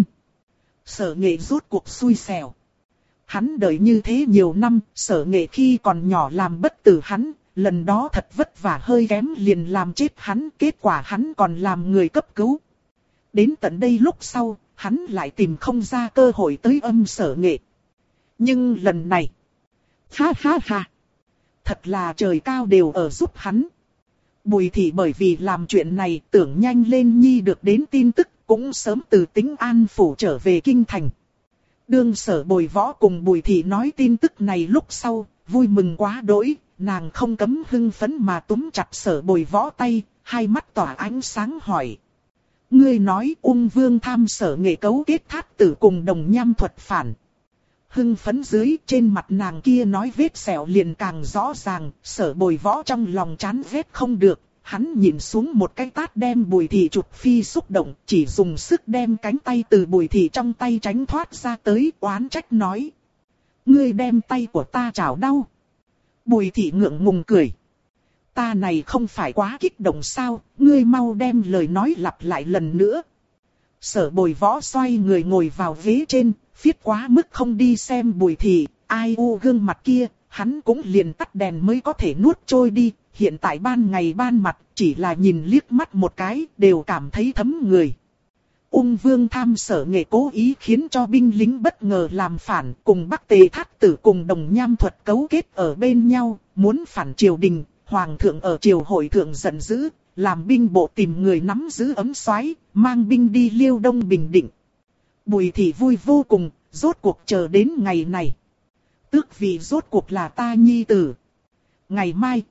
Sở Nghệ rốt cuộc xui xẻo. Hắn đợi như thế nhiều năm, Sở Nghệ khi còn nhỏ làm bất tử hắn, lần đó thật vất vả hơi kém liền làm chết hắn, kết quả hắn còn làm người cấp cứu. Đến tận đây lúc sau, hắn lại tìm không ra cơ hội tới âm Sở Nghệ. Nhưng lần này, ha ha ha, thật là trời cao đều ở giúp hắn. Bùi thị bởi vì làm chuyện này tưởng nhanh lên nhi được đến tin tức, cũng sớm từ Tĩnh An phủ trở về kinh thành. Đương Sở Bồi Võ cùng Bùi thị nói tin tức này lúc sau, vui mừng quá đỗi, nàng không cấm hưng phấn mà túm chặt Sở Bồi Võ tay, hai mắt tỏa ánh sáng hỏi. Ngươi nói Ung Vương tham Sở Nghệ cấu kết Thát Tử cùng đồng nham thuật phản. Hưng phấn dưới, trên mặt nàng kia nói vết sẹo liền càng rõ ràng, Sở Bồi Võ trong lòng chán ghét không được, hắn nhìn xuống một cái tát đem Bùi Thị chụp phi xúc động, chỉ dùng sức đem cánh tay từ Bùi Thị trong tay tránh thoát ra tới, oán trách nói. Ngươi đem tay của ta chảo đau. Bùi Thị ngượng ngùng cười. Ta này không phải quá kích động sao, ngươi mau đem lời nói lặp lại lần nữa. Sở Bồi Võ xoay người ngồi vào ghế trên, phiết quá mức không đi xem Bùi Thị, ai u gương mặt kia, hắn cũng liền tắt đèn mới có thể nuốt trôi đi. Hiện tại ban ngày ban mặt, chỉ là nhìn liếc mắt một cái, đều cảm thấy thấm người. Ung Vương Tham Sở Nghệ cố ý khiến cho binh lính bất ngờ làm phản, cùng Bắc Tề Thát Tử cùng Đồng Nham Thuật cấu kết ở bên nhau, muốn phản triều đình. Hoàng thượng ở triều hội thượng giận dữ, làm binh bộ tìm người nắm giữ ấm soái, mang binh đi Liêu Đông Bình Định. Bùi Thị vui vô cùng, rốt cuộc chờ đến ngày này. Tước vị rốt cuộc là ta nhi tử. Ngày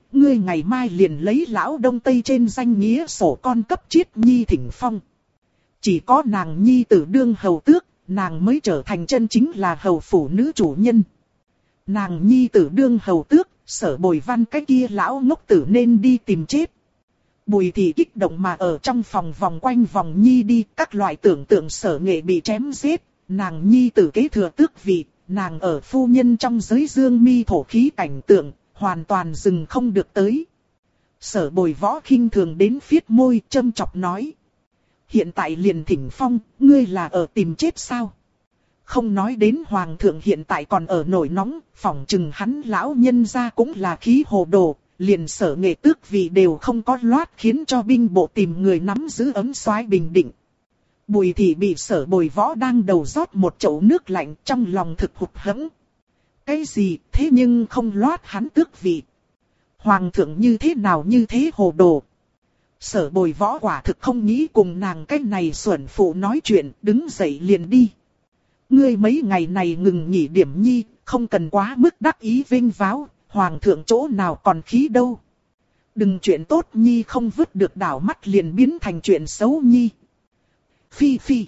mai liền lấy lão Đông Tây trên danh nghĩa sổ con cấp chiết nhi thỉnh phong. Chỉ có nàng nhi tử đương hầu tước, nàng mới trở thành chân chính là hầu phủ nữ chủ nhân. Nàng nhi tử đương hầu tước, Sở Bồi Văn cái kia lão ngốc tử nên đi tìm chết. Bùi Thị kích động mà ở trong phòng vòng quanh vòng nhi đi, các loại tưởng tượng Sở Nghệ bị chém giết, nàng nhi tử kế thừa tước vị, nàng ở phu nhân trong giới dương mi thổ khí cảnh tượng, hoàn toàn dừng không được tới. Sở Bồi Võ khinh thường đến phiết môi châm chọc nói. Hiện tại liền thỉnh phong, ngươi là ở tìm chết sao? Không nói đến hoàng thượng hiện tại còn ở nổi nóng, phỏng chừng hắn lão nhân gia cũng là khí hồ đồ, liền Sở Nghệ tước vị đều không có loát khiến cho binh bộ tìm người nắm giữ ấm soái Bình Định. Bùi Thị bị Sở Bồi Võ đang đầu rót một chậu nước lạnh, trong lòng thực hụt hẫng. Cái gì thế nhưng không loát hắn tước vị? Hoàng thượng như thế nào như thế hồ đồ? Sở Bồi Võ quả thực không nghĩ cùng nàng cái này xuẩn phụ nói chuyện, đứng dậy liền đi. Ngươi mấy ngày này ngừng nghỉ điểm nhi, không cần quá mức đắc ý vinh váo, hoàng thượng chỗ nào còn khí đâu. Đừng chuyện tốt nhi không vứt được đảo mắt liền biến thành chuyện xấu nhi. Phi phi.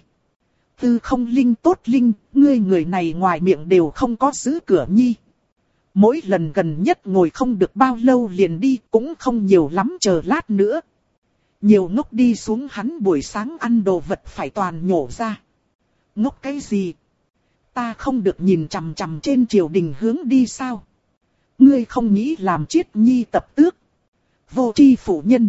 Tư không linh tốt linh, ngươi người này ngoài miệng đều không có giữ cửa nhi. Mỗi lần gần nhất ngồi không được bao lâu liền đi, cũng không nhiều lắm, chờ lát nữa. Nhiều ngốc đi xuống hắn buổi sáng ăn đồ vật phải toàn nhổ ra. Ngốc cái gì? Ta không được nhìn chằm chằm trên triều đình hướng đi sao? Ngươi không nghĩ làm chiết nhi tập tước. Vô tri phụ nhân.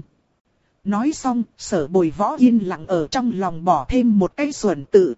Nói xong, Sở Bồi Võ yên lặng ở trong lòng bỏ thêm một cái xuẩn tự.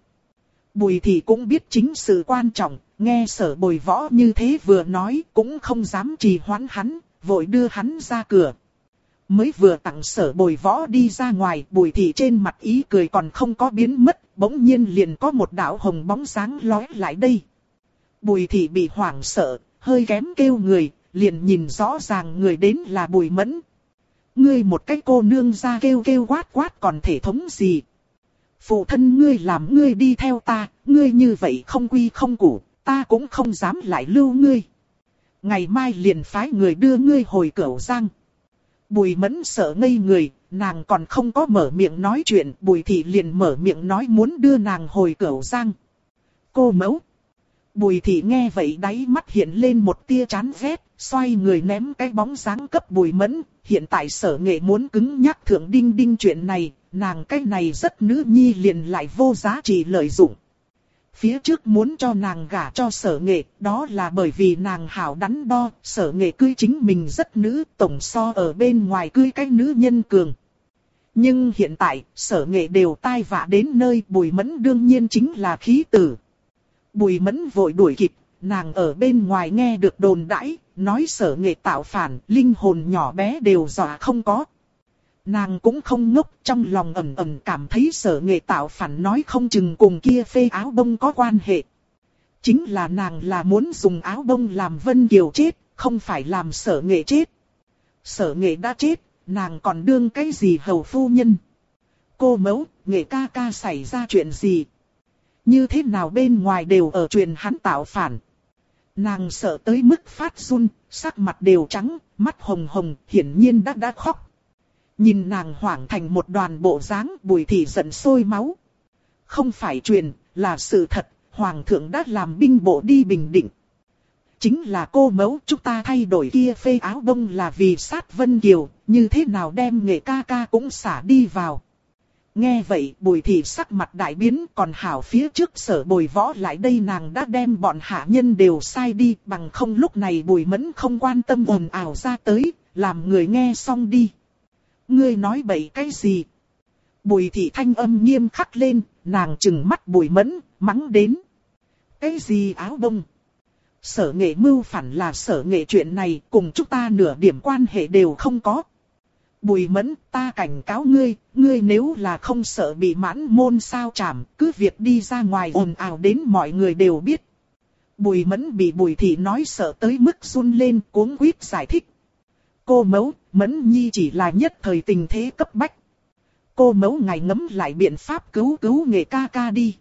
Bùi Thị cũng biết chính sự quan trọng, nghe Sở Bồi Võ như thế vừa nói cũng không dám trì hoãn hắn, vội đưa hắn ra cửa. Mới vừa tặng Sở Bồi Võ đi ra ngoài, Bùi Thị trên mặt ý cười còn không có biến mất, bỗng nhiên liền có một đạo hồng bóng sáng lóe lại đây. Bùi Thị bị hoảng sợ, hơi kém kêu người, liền nhìn rõ ràng người đến là Bùi Mẫn. Ngươi một cái cô nương ra kêu kêu quát quát còn thể thống gì? Phụ thân ngươi làm ngươi đi theo ta, ngươi như vậy không quy không củ, ta cũng không dám lại lưu ngươi. Ngày mai liền phái người đưa ngươi hồi Cửu Giang. Bùi Mẫn sợ ngây người, nàng còn không có mở miệng nói chuyện, Bùi Thị liền mở miệng nói muốn đưa nàng hồi Cửu Giang. Cô mẫu. Bùi Thị nghe vậy đáy mắt hiện lên một tia chán ghét, xoay người ném cái bóng dáng cấp Bùi Mẫn. Hiện tại Sở Nghệ muốn cứng nhắc thượng đinh đinh chuyện này, nàng cái này rất nữ nhi liền lại vô giá trị lợi dụng. Phía trước muốn cho nàng gả cho Sở Nghệ, đó là bởi vì nàng hảo đắn đo, Sở Nghệ cưới chính mình rất nữ, tổng so ở bên ngoài cưới cái nữ nhân cường. Nhưng hiện tại, Sở Nghệ đều tai vạ đến nơi, Bùi Mẫn đương nhiên chính là khí tử. Bùi Mẫn vội đuổi kịp, nàng ở bên ngoài nghe được đồn đãi, nói Sở Nghệ tạo phản, linh hồn nhỏ bé đều dọa không có. Nàng cũng không ngốc, trong lòng ẩn ẩn cảm thấy Sở Nghệ tạo phản nói không chừng cùng kia phê áo bông có quan hệ. Chính là nàng là muốn dùng áo bông làm Vân Kiều chết, không phải làm Sở Nghệ chết. Sở Nghệ đã chết, nàng còn đương cái gì hầu phu nhân? Cô mẫu, Nghệ ca ca xảy ra chuyện gì? Như thế nào bên ngoài đều ở truyền hắn tạo phản? Nàng sợ tới mức phát run, sắc mặt đều trắng, mắt hồng hồng, hiển nhiên đã khóc. Nhìn nàng hoảng thành một đoàn bộ dáng, Bùi Thị giận sôi máu. Không phải truyền, là sự thật, Hoàng thượng đã làm binh bộ đi Bình Định. chính là cô mẫu, chúng ta thay đổi kia phê áo bông là vì sát Vân Kiều, như thế nào đem Nghệ ca ca cũng xả đi vào. Nghe vậy Bùi thị sắc mặt đại biến, còn hảo phía trước Sở Bồi Võ lại đây nàng đã đem bọn hạ nhân đều sai đi, bằng không lúc này Bùi Mẫn không quan tâm ồn ào ra tới, làm người nghe xong đi. Ngươi nói bậy cái gì? Bùi thị thanh âm nghiêm khắc lên, nàng trừng mắt Bùi Mẫn, mắng đến. Cái gì áo bông? Sở Nghệ mưu phản là Sở Nghệ, chuyện này cùng chúng ta nửa điểm quan hệ đều không có. Bùi Mẫn, ta cảnh cáo ngươi, ngươi nếu là không sợ bị mãn môn sao chảm, cứ việc đi ra ngoài ồn ào đến mọi người đều biết. Bùi Mẫn bị Bùi thị nói sợ tới mức run lên, cuống quýt giải thích. Cô mẫu, Mẫn nhi chỉ là nhất thời tình thế cấp bách. Cô mẫu ngài ngẫm lại biện pháp cứu Nghệ ca ca đi.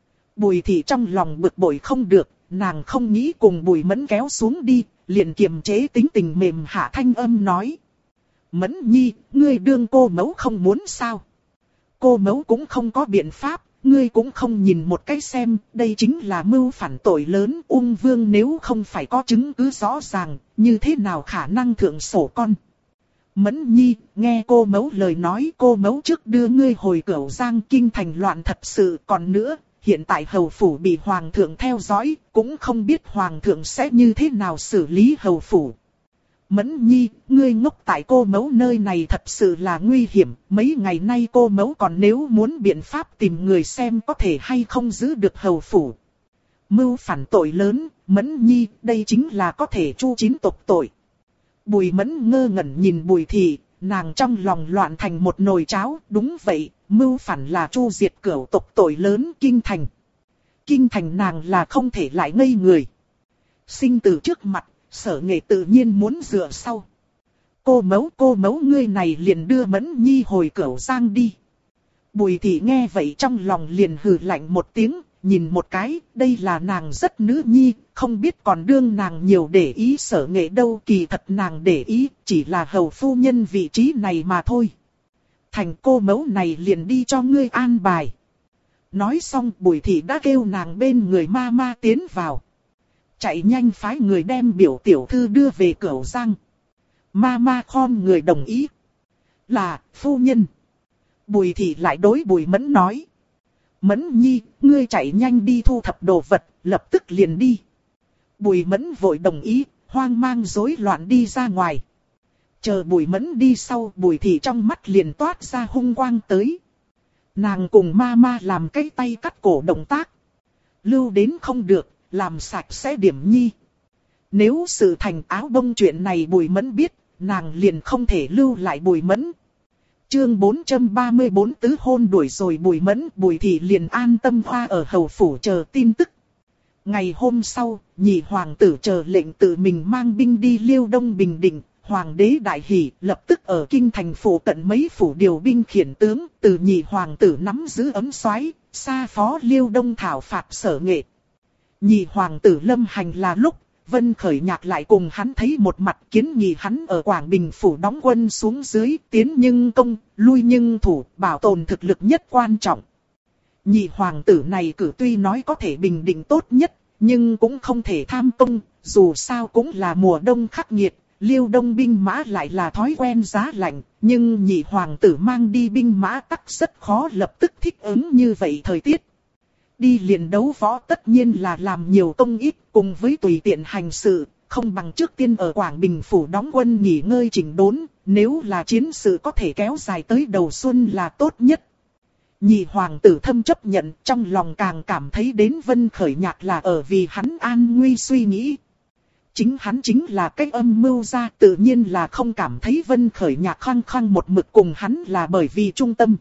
Bùi thị trong lòng bực bội không được, nàng không nghĩ cùng Bùi Mẫn kéo xuống đi, liền kiềm chế tính tình mềm hạ thanh âm nói. Mẫn nhi, ngươi đương cô mẫu không muốn sao? Cô mẫu cũng không có biện pháp, ngươi cũng không nhìn một cái xem, đây chính là mưu phản tội lớn. Ung Vương nếu không phải có chứng cứ rõ ràng, như thế nào khả năng thượng sổ con? Mẫn nhi, nghe cô mẫu lời nói, cô mẫu trước đưa ngươi hồi Cửu Giang kinh thành loạn thật sự. Còn nữa, hiện tại hầu phủ bị hoàng thượng theo dõi, cũng không biết hoàng thượng sẽ như thế nào xử lý hầu phủ. Mẫn nhi, ngươi ngốc tại cô mẫu nơi này thật sự là nguy hiểm, mấy ngày nay cô mẫu còn nếu muốn biện pháp tìm người xem có thể hay không giữ được hầu phủ. Mưu phản tội lớn, Mẫn nhi, đây chính là có thể chu chín tộc tội. Bùi Mẫn ngơ ngẩn nhìn Bùi thị, nàng trong lòng loạn thành một nồi cháo, đúng vậy, mưu phản là chu diệt cửu tộc tội lớn kinh thành. Kinh thành nàng là không thể lại ngây người. Sinh tử trước mặt. Sở Nghệ tự nhiên muốn dựa sau. Cô mẫu ngươi này liền đưa Mẫn nhi hồi Cửu Giang đi. Bùi thị nghe vậy trong lòng liền hừ lạnh một tiếng, nhìn một cái, đây là nàng rất nữ nhi, không biết còn đương nàng nhiều để ý Sở Nghệ đâu, kỳ thật nàng để ý, chỉ là hầu phu nhân vị trí này mà thôi. Thành cô mẫu này liền đi cho ngươi an bài. Nói xong Bùi thị đã kêu nàng bên người ma ma tiến vào. Chạy nhanh phái người đem biểu tiểu thư đưa về Cửu Giang. Ma ma khom người đồng ý. Là, phu nhân. Bùi thị lại đối Bùi Mẫn nói. Mẫn nhi, ngươi chạy nhanh đi thu thập đồ vật, lập tức liền đi. Bùi Mẫn vội đồng ý, hoang mang rối loạn đi ra ngoài. Chờ Bùi Mẫn đi sau, Bùi thị trong mắt liền toát ra hung quang tới. Nàng cùng ma ma làm cái tay cắt cổ động tác. Lưu đến không được. Làm sạch sẽ điểm nhi. Nếu sự thành áo bông chuyện này Bùi Mẫn biết, nàng liền không thể lưu lại Bùi Mẫn. Chương 434 tứ hôn đuổi rồi Bùi Mẫn, Bùi thị liền an tâm hoa ở hầu phủ chờ tin tức. Ngày hôm sau, nhị hoàng tử chờ lệnh tự mình mang binh đi Liêu Đông Bình Định. Hoàng đế đại hỉ, lập tức ở kinh thành phủ cận mấy phủ điều binh khiển tướng, từ nhị hoàng tử nắm giữ ấm soái, xa phó Liêu Đông thảo phạt Sở Nghệ. Nhị hoàng tử lâm hành là lúc, Vân Khởi Nhạc lại cùng hắn thấy một mặt, kiến nghị hắn ở Quảng Bình phủ đóng quân xuống dưới, tiến nhưng công, lui nhưng thủ, bảo tồn thực lực nhất quan trọng. Nhị hoàng tử này cử tuy nói có thể bình định tốt nhất, nhưng cũng không thể tham công, dù sao cũng là mùa đông khắc nghiệt, Liêu Đông binh mã lại là thói quen giá lạnh, nhưng nhị hoàng tử mang đi binh mã tắc rất khó lập tức thích ứng như vậy thời tiết. Đi liền đấu võ tất nhiên là làm nhiều công ít, cùng với tùy tiện hành sự, không bằng trước tiên ở Quảng Bình phủ đóng quân nghỉ ngơi chỉnh đốn, nếu là chiến sự có thể kéo dài tới đầu xuân là tốt nhất. Nhị hoàng tử thâm chấp nhận, trong lòng càng cảm thấy đến Vân Khởi Nhạc là ở vì hắn an nguy suy nghĩ. Chính hắn chính là cái âm mưu ra, tự nhiên là không cảm thấy Vân Khởi Nhạc khăng khăng một mực cùng hắn là bởi vì trung tâm.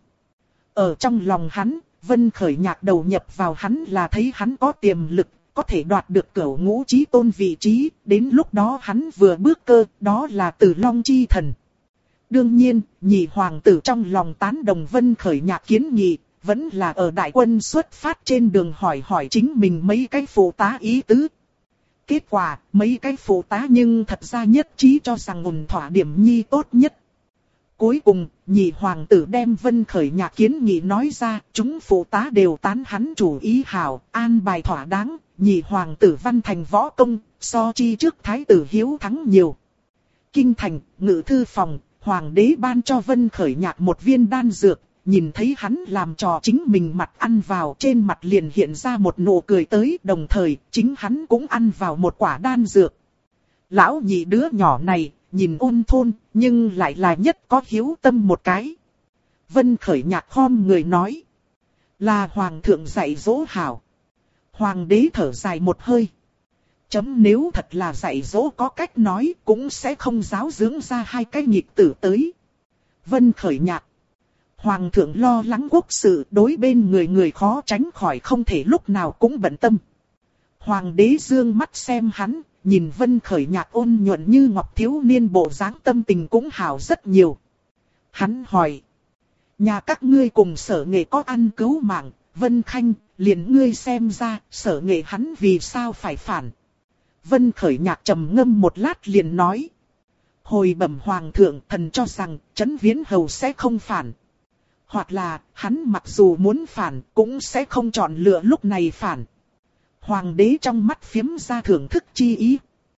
Ở trong lòng hắn, Vân Khởi Nhạc đầu nhập vào hắn là thấy hắn có tiềm lực, có thể đoạt được Cửu Ngũ Chí Tôn vị trí, đến lúc đó hắn vừa bước cơ, đó là Tử Long Chi Thần. Đương nhiên, nhị hoàng tử trong lòng tán đồng Vân Khởi Nhạc kiến nghị, vẫn là ở đại quân xuất phát trên đường hỏi chính mình mấy cái phụ tá ý tứ. Kết quả, mấy cái phụ tá nhưng thật ra nhất trí cho rằng ổn thỏa điểm nhi tốt nhất. Cuối cùng, nhị hoàng tử đem Vân Khởi Nhạc kiến nghị nói ra, chúng phụ tá đều tán hắn chủ ý hảo, an bài thỏa đáng, nhị hoàng tử văn thành võ công, so chi trước thái tử hiếu thắng nhiều. Kinh thành, ngự thư phòng, hoàng đế ban cho Vân Khởi Nhạc một viên đan dược, nhìn thấy hắn làm trò chính mình mặt ăn vào, trên mặt liền hiện ra một nụ cười tới, đồng thời, chính hắn cũng ăn vào một quả đan dược. Lão nhị đứa nhỏ này, nhìn ôn thôn, nhưng lại là nhất có hiếu tâm một cái. Vân Khởi Nhạc khom người nói, là hoàng thượng dạy dỗ hảo. Hoàng đế thở dài một hơi. Chấm nếu thật là dạy dỗ có cách nói, cũng sẽ không giáo dưỡng ra hai cái nghịch tử tới. Vân Khởi Nhạc. Hoàng thượng lo lắng quốc sự, đối bên người khó tránh khỏi không thể lúc nào cũng bận tâm. Hoàng đế dương mắt xem hắn, nhìn Vân Khởi Nhạc ôn nhuận như ngọc thiếu niên, bộ dáng tâm tình cũng hảo rất nhiều. Hắn hỏi, nhà các ngươi cùng Sở Nghệ có ăn cứu mạng, Vân Khanh, liền ngươi xem ra, Sở Nghệ hắn vì sao phải phản. Vân Khởi Nhạc trầm ngâm một lát liền nói, hồi bẩm hoàng thượng, thần cho rằng Trấn Viễn Hầu sẽ không phản. Hoặc là, hắn mặc dù muốn phản, cũng sẽ không chọn lựa lúc này phản. Hoàng đế trong mắt phiếm ra thưởng thức chi ý.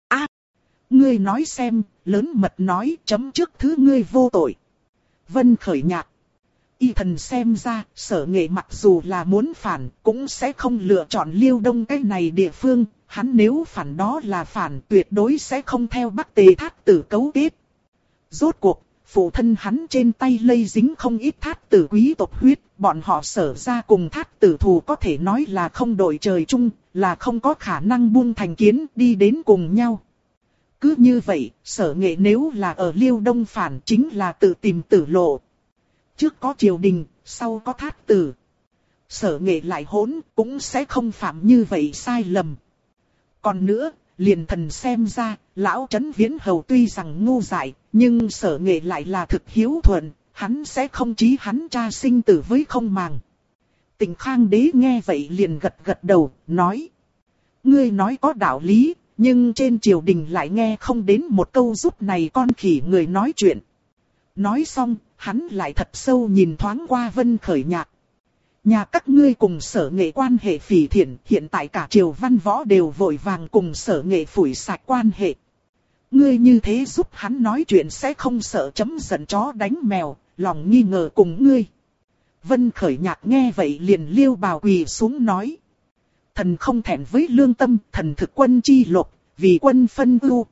Ngươi nói xem, lớn mật nói, chấm trước thứ ngươi vô tội. Vân Khởi Nhạc. Y thần xem ra, Sở Nghệ mặc dù là muốn phản, cũng sẽ không lựa chọn Liêu Đông cái này địa phương. Hắn nếu phản đó là phản, tuyệt đối sẽ không theo Bắc Tề Thát Tử cấu kết. Rốt cuộc, phụ thân hắn trên tay lây dính không ít Thát Tử quý tộc huyết, bọn họ Sở ra cùng Thát Tử thù có thể nói là không đội trời chung, là không có khả năng buông thành kiến đi đến cùng nhau. Cứ như vậy, Sở Nghệ nếu là ở Liêu Đông phản chính là tự tìm tử lộ. Trước có triều đình, sau có Thát Tử. Sở Nghệ lại hỗn, cũng sẽ không phạm như vậy sai lầm. Còn nữa, liền thần xem ra, lão Trấn Viễn Hầu tuy rằng ngu dại, nhưng Sở Nghệ lại là thực hiếu thuận, hắn sẽ không chí hắn cha sinh tử với không màng. Tịnh Khang Đế nghe vậy liền gật gật đầu, nói. Ngươi nói có đạo lý, nhưng trên triều đình lại nghe không đến một câu giúp này con khỉ người nói chuyện. Nói xong, hắn lại thật sâu nhìn thoáng qua Vân Khởi Nhạc. Nhà các ngươi cùng Sở Nghệ quan hệ phỉ thiện, hiện tại cả triều văn võ đều vội vàng cùng Sở Nghệ phủi sạch quan hệ. Ngươi như thế giúp hắn nói chuyện sẽ không sợ chấm giận chó đánh mèo, lòng nghi ngờ cùng ngươi. Vân Khởi Nhạc nghe vậy liền liêu bào quỳ xuống nói. Thần không thẹn với lương tâm, thần thực quân chi lộc, vì quân phân ưu.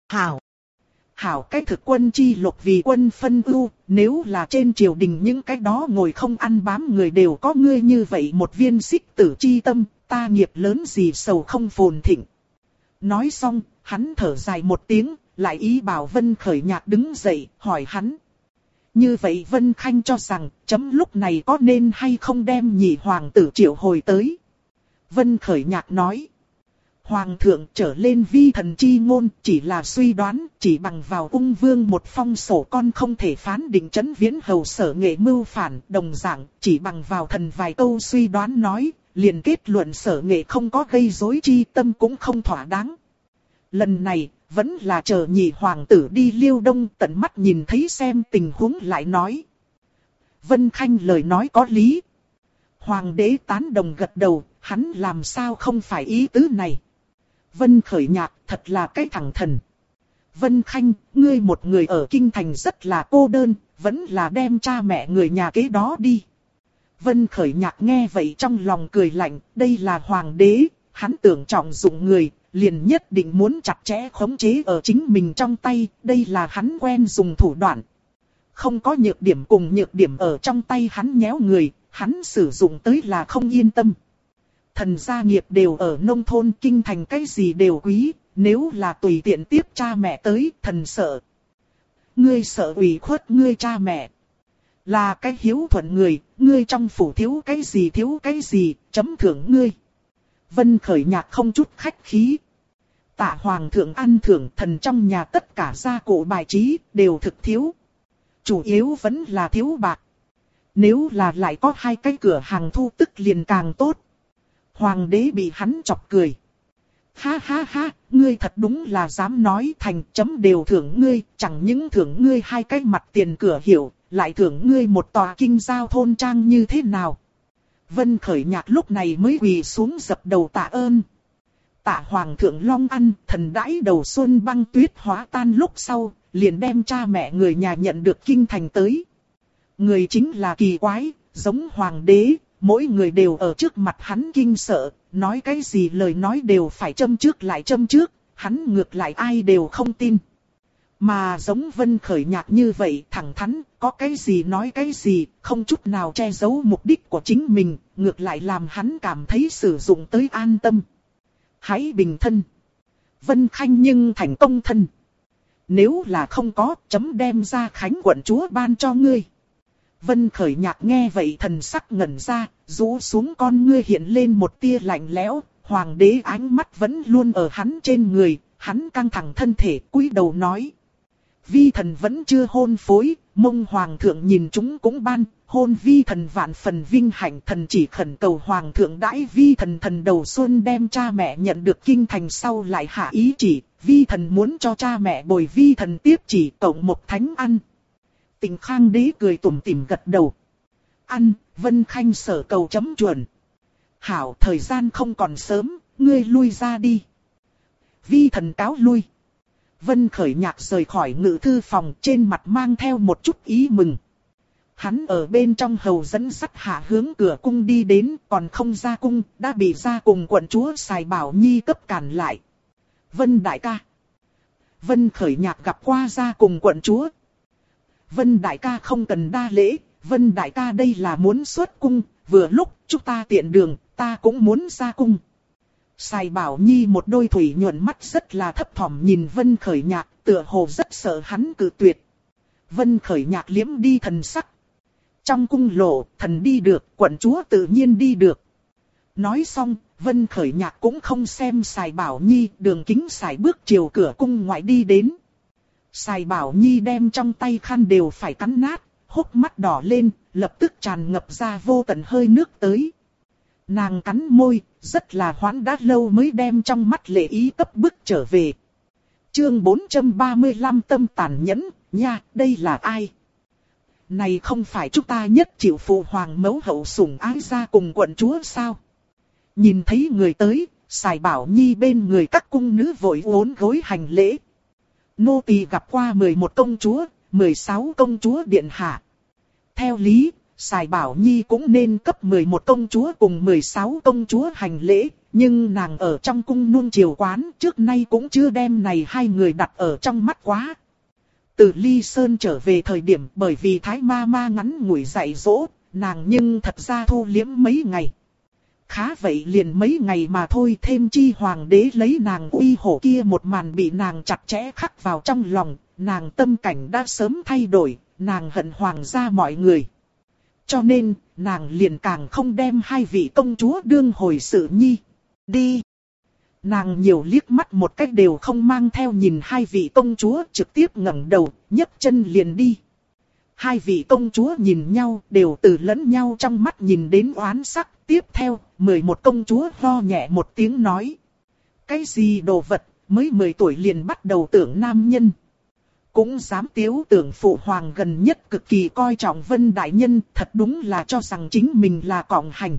Hảo cái thực quân chi lộc vì quân phân ưu, nếu là trên triều đình những cái đó ngồi không ăn bám người đều có ngươi như vậy một viên xích tử chi tâm, ta nghiệp lớn gì sầu không phồn thịnh. Nói xong, hắn thở dài một tiếng, lại ý bảo Vân Khởi Nhạc đứng dậy, hỏi hắn. Như vậy Vân Khanh cho rằng, chấm lúc này có nên hay không đem nhị hoàng tử triệu hồi tới. Vân Khởi Nhạc nói. Hoàng thượng trở lên vi thần chi ngôn, chỉ là suy đoán, chỉ bằng vào ung vương một phong sổ con không thể phán định Trấn Viễn Hầu Sở Nghệ mưu phản, đồng dạng, chỉ bằng vào thần vài câu suy đoán nói, liền kết luận Sở Nghệ không có gây rối chi tâm cũng không thỏa đáng. Lần này, vẫn là chờ nhị hoàng tử đi Liêu Đông tận mắt nhìn thấy xem tình huống lại nói. Vân Khanh lời nói có lý. Hoàng đế tán đồng gật đầu, hắn làm sao không phải ý tứ này. Vân Khởi Nhạc thật là cái thằng thần. Vân Khanh, ngươi một người ở kinh thành rất là cô đơn, vẫn là đem cha mẹ người nhà kế đó đi. Vân Khởi Nhạc nghe vậy trong lòng cười lạnh, đây là hoàng đế, hắn tưởng trọng dụng người, liền nhất định muốn chặt chẽ khống chế ở chính mình trong tay, đây là hắn quen dùng thủ đoạn. Không có nhược điểm cùng nhược điểm ở trong tay hắn nhéo người, hắn sử dụng tới là không yên tâm. Thần gia nghiệp đều ở nông thôn, kinh thành cái gì đều quý, nếu là tùy tiện tiếp cha mẹ tới, thần sợ. Ngươi sợ ủy khuất ngươi cha mẹ. Là cái hiếu thuận người, ngươi trong phủ thiếu cái gì, chấm thưởng ngươi. Vân Khởi Nhạc không chút khách khí. Tạ hoàng thượng ăn thưởng, thần trong nhà tất cả gia cụ bài trí, đều thực thiếu. Chủ yếu vẫn là thiếu bạc. Nếu là lại có hai cái cửa hàng thu tức liền càng tốt. Hoàng đế bị hắn chọc cười. Ha ha ha, ngươi thật đúng là dám nói thành chấm đều thưởng ngươi, chẳng những thưởng ngươi 2 cái mặt tiền cửa hiệu, lại thưởng ngươi một tòa kinh giao thôn trang như thế nào. Vân Khởi Nhạc lúc này mới quỳ xuống dập đầu tạ ơn. Tạ Hoàng thượng Long ăn, thần đãi đầu xuân băng tuyết hóa tan lúc sau, liền đem cha mẹ người nhà nhận được kinh thành tới. Người chính là kỳ quái, giống hoàng đế, mỗi người đều ở trước mặt hắn kinh sợ, nói cái gì lời nói đều phải châm trước lại châm trước, hắn ngược lại ai đều không tin. Mà giống Vân Khởi Nhạc như vậy thẳng thắn, có cái gì nói cái gì, không chút nào che giấu mục đích của chính mình, ngược lại làm hắn cảm thấy sử dụng tới an tâm. Hãy bình thân. Vân Khanh nhưng thành công thân. Nếu là không có, chấm đem ra Khánh quận chúa ban cho ngươi. Vân Khởi Nhạc nghe vậy thần sắc ngẩn ra, rũ xuống con ngươi hiện lên một tia lạnh lẽo, hoàng đế ánh mắt vẫn luôn ở hắn trên người, hắn căng thẳng thân thể cúi đầu nói. Vi thần vẫn chưa hôn phối, mong hoàng thượng nhìn chúng cũng ban, hôn vi thần vạn phần vinh hạnh, thần chỉ khẩn cầu hoàng thượng đãi vi thần thần đầu xuân đem cha mẹ nhận được kinh thành sau lại hạ ý chỉ, vi thần muốn cho cha mẹ bồi vi thần tiếp chỉ cộng một thánh ăn. Tình Khang đế cười tủm tỉm gật đầu. Ăn, Vân Khanh sở cầu chấm chuẩn. Hảo, thời gian không còn sớm, ngươi lui ra đi. Vi thần cáo lui. Vân Khởi Nhạc rời khỏi ngự thư phòng, trên mặt mang theo một chút ý mừng. Hắn ở bên trong hầu dẫn sắt hạ hướng cửa cung đi đến, còn không ra cung, đã bị ra cùng quận chúa Sài Bảo Nhi cấp cản lại. Vân đại ca. Vân Khởi Nhạc gặp qua ra cùng quận chúa. Vân đại ca không cần đa lễ, Vân đại ca đây là muốn xuất cung, vừa lúc chúng ta tiện đường, ta cũng muốn ra cung. Sài Bảo Nhi một đôi thủy nhuận mắt rất là thấp thỏm nhìn Vân Khởi Nhạc, tựa hồ rất sợ hắn cự tuyệt. Vân Khởi Nhạc liếm đi thần sắc. Trong cung lộ, thần đi được, quận chúa tự nhiên đi được. Nói xong, Vân Khởi Nhạc cũng không xem Sài Bảo Nhi, đường kính sải bước chiều cửa cung ngoại đi đến. Sài Bảo Nhi đem trong tay khăn đều phải cắn nát, hốc mắt đỏ lên, lập tức tràn ngập ra vô tận hơi nước tới. Nàng cắn môi, rất là hoãn đã lâu mới đem trong mắt lệ ý cấp bức trở về. Chương 435 tâm tàn nhẫn, nha, đây là ai? Này không phải chúng ta nhất chịu phụ hoàng mẫu hậu sủng ái ra cùng quận chúa sao? Nhìn thấy người tới, Sài Bảo Nhi bên người các cung nữ vội uốn gối hành lễ. Nô tỳ gặp qua 11 công chúa, 16 công chúa điện hạ. Theo lý, Sài Bảo Nhi cũng nên cấp 11 công chúa cùng 16 công chúa hành lễ, nhưng nàng ở trong cung nuông chiều quán trước nay cũng chưa đem này hai người đặt ở trong mắt quá. Từ Ly Sơn trở về thời điểm bởi vì Thái Ma Ma ngắn ngủi dạy dỗ, nàng nhưng thật ra thu liếm mấy ngày. Khá vậy liền mấy ngày mà thôi, thêm chi hoàng đế lấy nàng uy hổ kia một màn bị nàng chặt chẽ khắc vào trong lòng, nàng tâm cảnh đã sớm thay đổi, nàng hận hoàng gia mọi người. Cho nên, nàng liền càng không đem hai vị công chúa đương hồi sự nhi. Đi! Nàng nhiều liếc mắt một cách đều không mang theo nhìn hai vị công chúa, trực tiếp ngẩng đầu, nhấc chân liền đi. Hai vị công chúa nhìn nhau, đều từ lẫn nhau trong mắt nhìn đến oán sắc. Tiếp theo, 11 công chúa ho nhẹ một tiếng nói. Cái gì đồ vật, mới 10 tuổi liền bắt đầu tưởng nam nhân. Cũng dám tiếu tưởng phụ hoàng gần nhất cực kỳ coi trọng Vân đại nhân, thật đúng là cho rằng chính mình là cọng hành.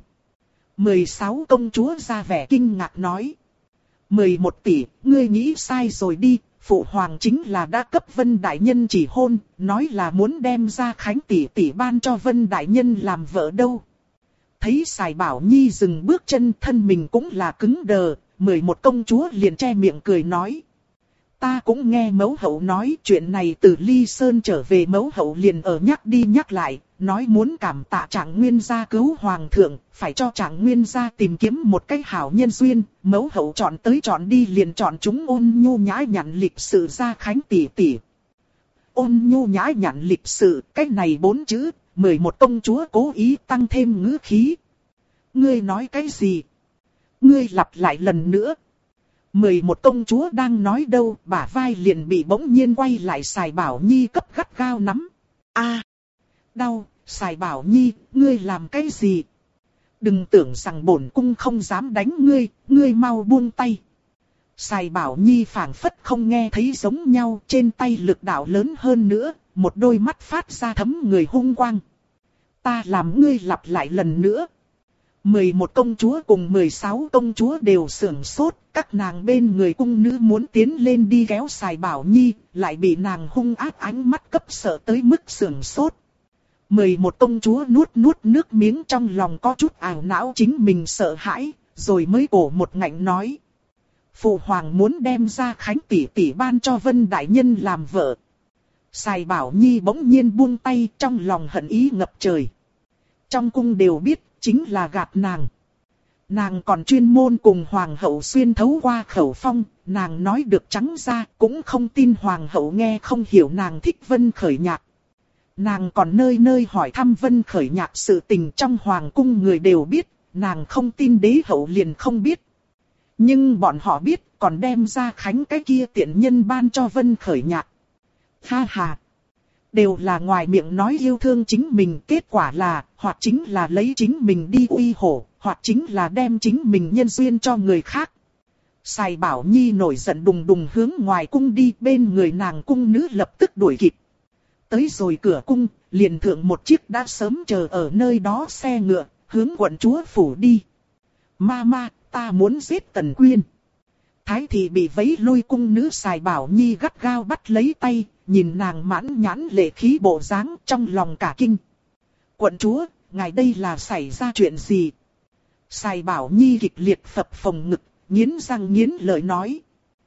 16 công chúa ra vẻ kinh ngạc nói. 11 tỷ, ngươi nghĩ sai rồi đi, phụ hoàng chính là đã cấp Vân đại nhân chỉ hôn, nói là muốn đem ra Khánh tỷ tỷ ban cho Vân đại nhân làm vợ đâu. Thấy Sài Bảo Nhi dừng bước chân, thân mình cũng là cứng đờ, 11 công chúa liền che miệng cười nói. Ta cũng nghe mẫu hậu nói chuyện này, từ Ly Sơn trở về mẫu hậu liền ở nhắc đi nhắc lại, nói muốn cảm tạ Trạng Nguyên gia cứu hoàng thượng, phải cho Trạng Nguyên gia tìm kiếm một cái hảo nhân duyên, mẫu hậu chọn tới chọn đi liền chọn chúng Ôn Nhu nhã nhặn lịch sự ra Khánh tỷ tỷ. Ôn Nhu nhã nhặn lịch sự, cái này 4 chữ, 11 công chúa cố ý tăng thêm ngữ khí. Ngươi nói cái gì? Ngươi lặp lại lần nữa. 11 công chúa đang nói đâu, bả vai liền bị bỗng nhiên quay lại Sài Bảo Nhi cấp gắt gao nắm. A, đau, Sài Bảo Nhi, ngươi làm cái gì? Đừng tưởng rằng bổn cung không dám đánh ngươi, ngươi mau buông tay. Sài Bảo Nhi phảng phất không nghe thấy giống nhau, trên tay lực đạo lớn hơn nữa, một đôi mắt phát ra thấm người hung quang. Ta làm ngươi lặp lại lần nữa. 11 công chúa cùng 16 công chúa đều sưởng sốt, các nàng bên người cung nữ muốn tiến lên đi kéo Sài Bảo Nhi, lại bị nàng hung ác ánh mắt cấp sợ tới mức sưởng sốt. 11 công chúa nuốt nước miếng, trong lòng có chút ảo não chính mình sợ hãi, rồi mới cổ một ngạnh nói. Phụ hoàng muốn đem ra Khánh tỷ tỷ ban cho Vân đại nhân làm vợ. Sài Bảo Nhi bỗng nhiên buông tay, trong lòng hận ý ngập trời. Trong cung đều biết, chính là gạt nàng. Nàng còn chuyên môn cùng hoàng hậu xuyên thấu qua khẩu phong, nàng nói được trắng ra, cũng không tin hoàng hậu nghe không hiểu nàng thích Vân Khởi Nhạc. Nàng còn nơi nơi hỏi thăm Vân Khởi Nhạc sự tình, trong hoàng cung người đều biết, nàng không tin đế hậu liền không biết. Nhưng bọn họ biết, còn đem ra Khánh cái kia tiện nhân ban cho Vân Khởi Nhạc. Ha ha! Đều là ngoài miệng nói yêu thương chính mình, kết quả là, hoặc chính là lấy chính mình đi uy hổ, hoặc chính là đem chính mình nhân duyên cho người khác. Sài Bảo Nhi nổi giận đùng đùng hướng ngoài cung đi, bên người nàng cung nữ lập tức đuổi kịp. Tới rồi cửa cung, liền thượng một chiếc đã sớm chờ ở nơi đó xe ngựa, hướng quận chúa phủ đi. Ma, ta muốn giết Tần Quyên. Thái thị bị vấy lui, cung nữ Sài Bảo Nhi gắt gao bắt lấy tay, nhìn nàng mãn nhãn lệ khí bộ dáng, trong lòng cả kinh. Quận chúa, ngài đây là xảy ra chuyện gì? Sài Bảo Nhi kịch liệt phập phồng ngực, nghiến răng nghiến lợi nói.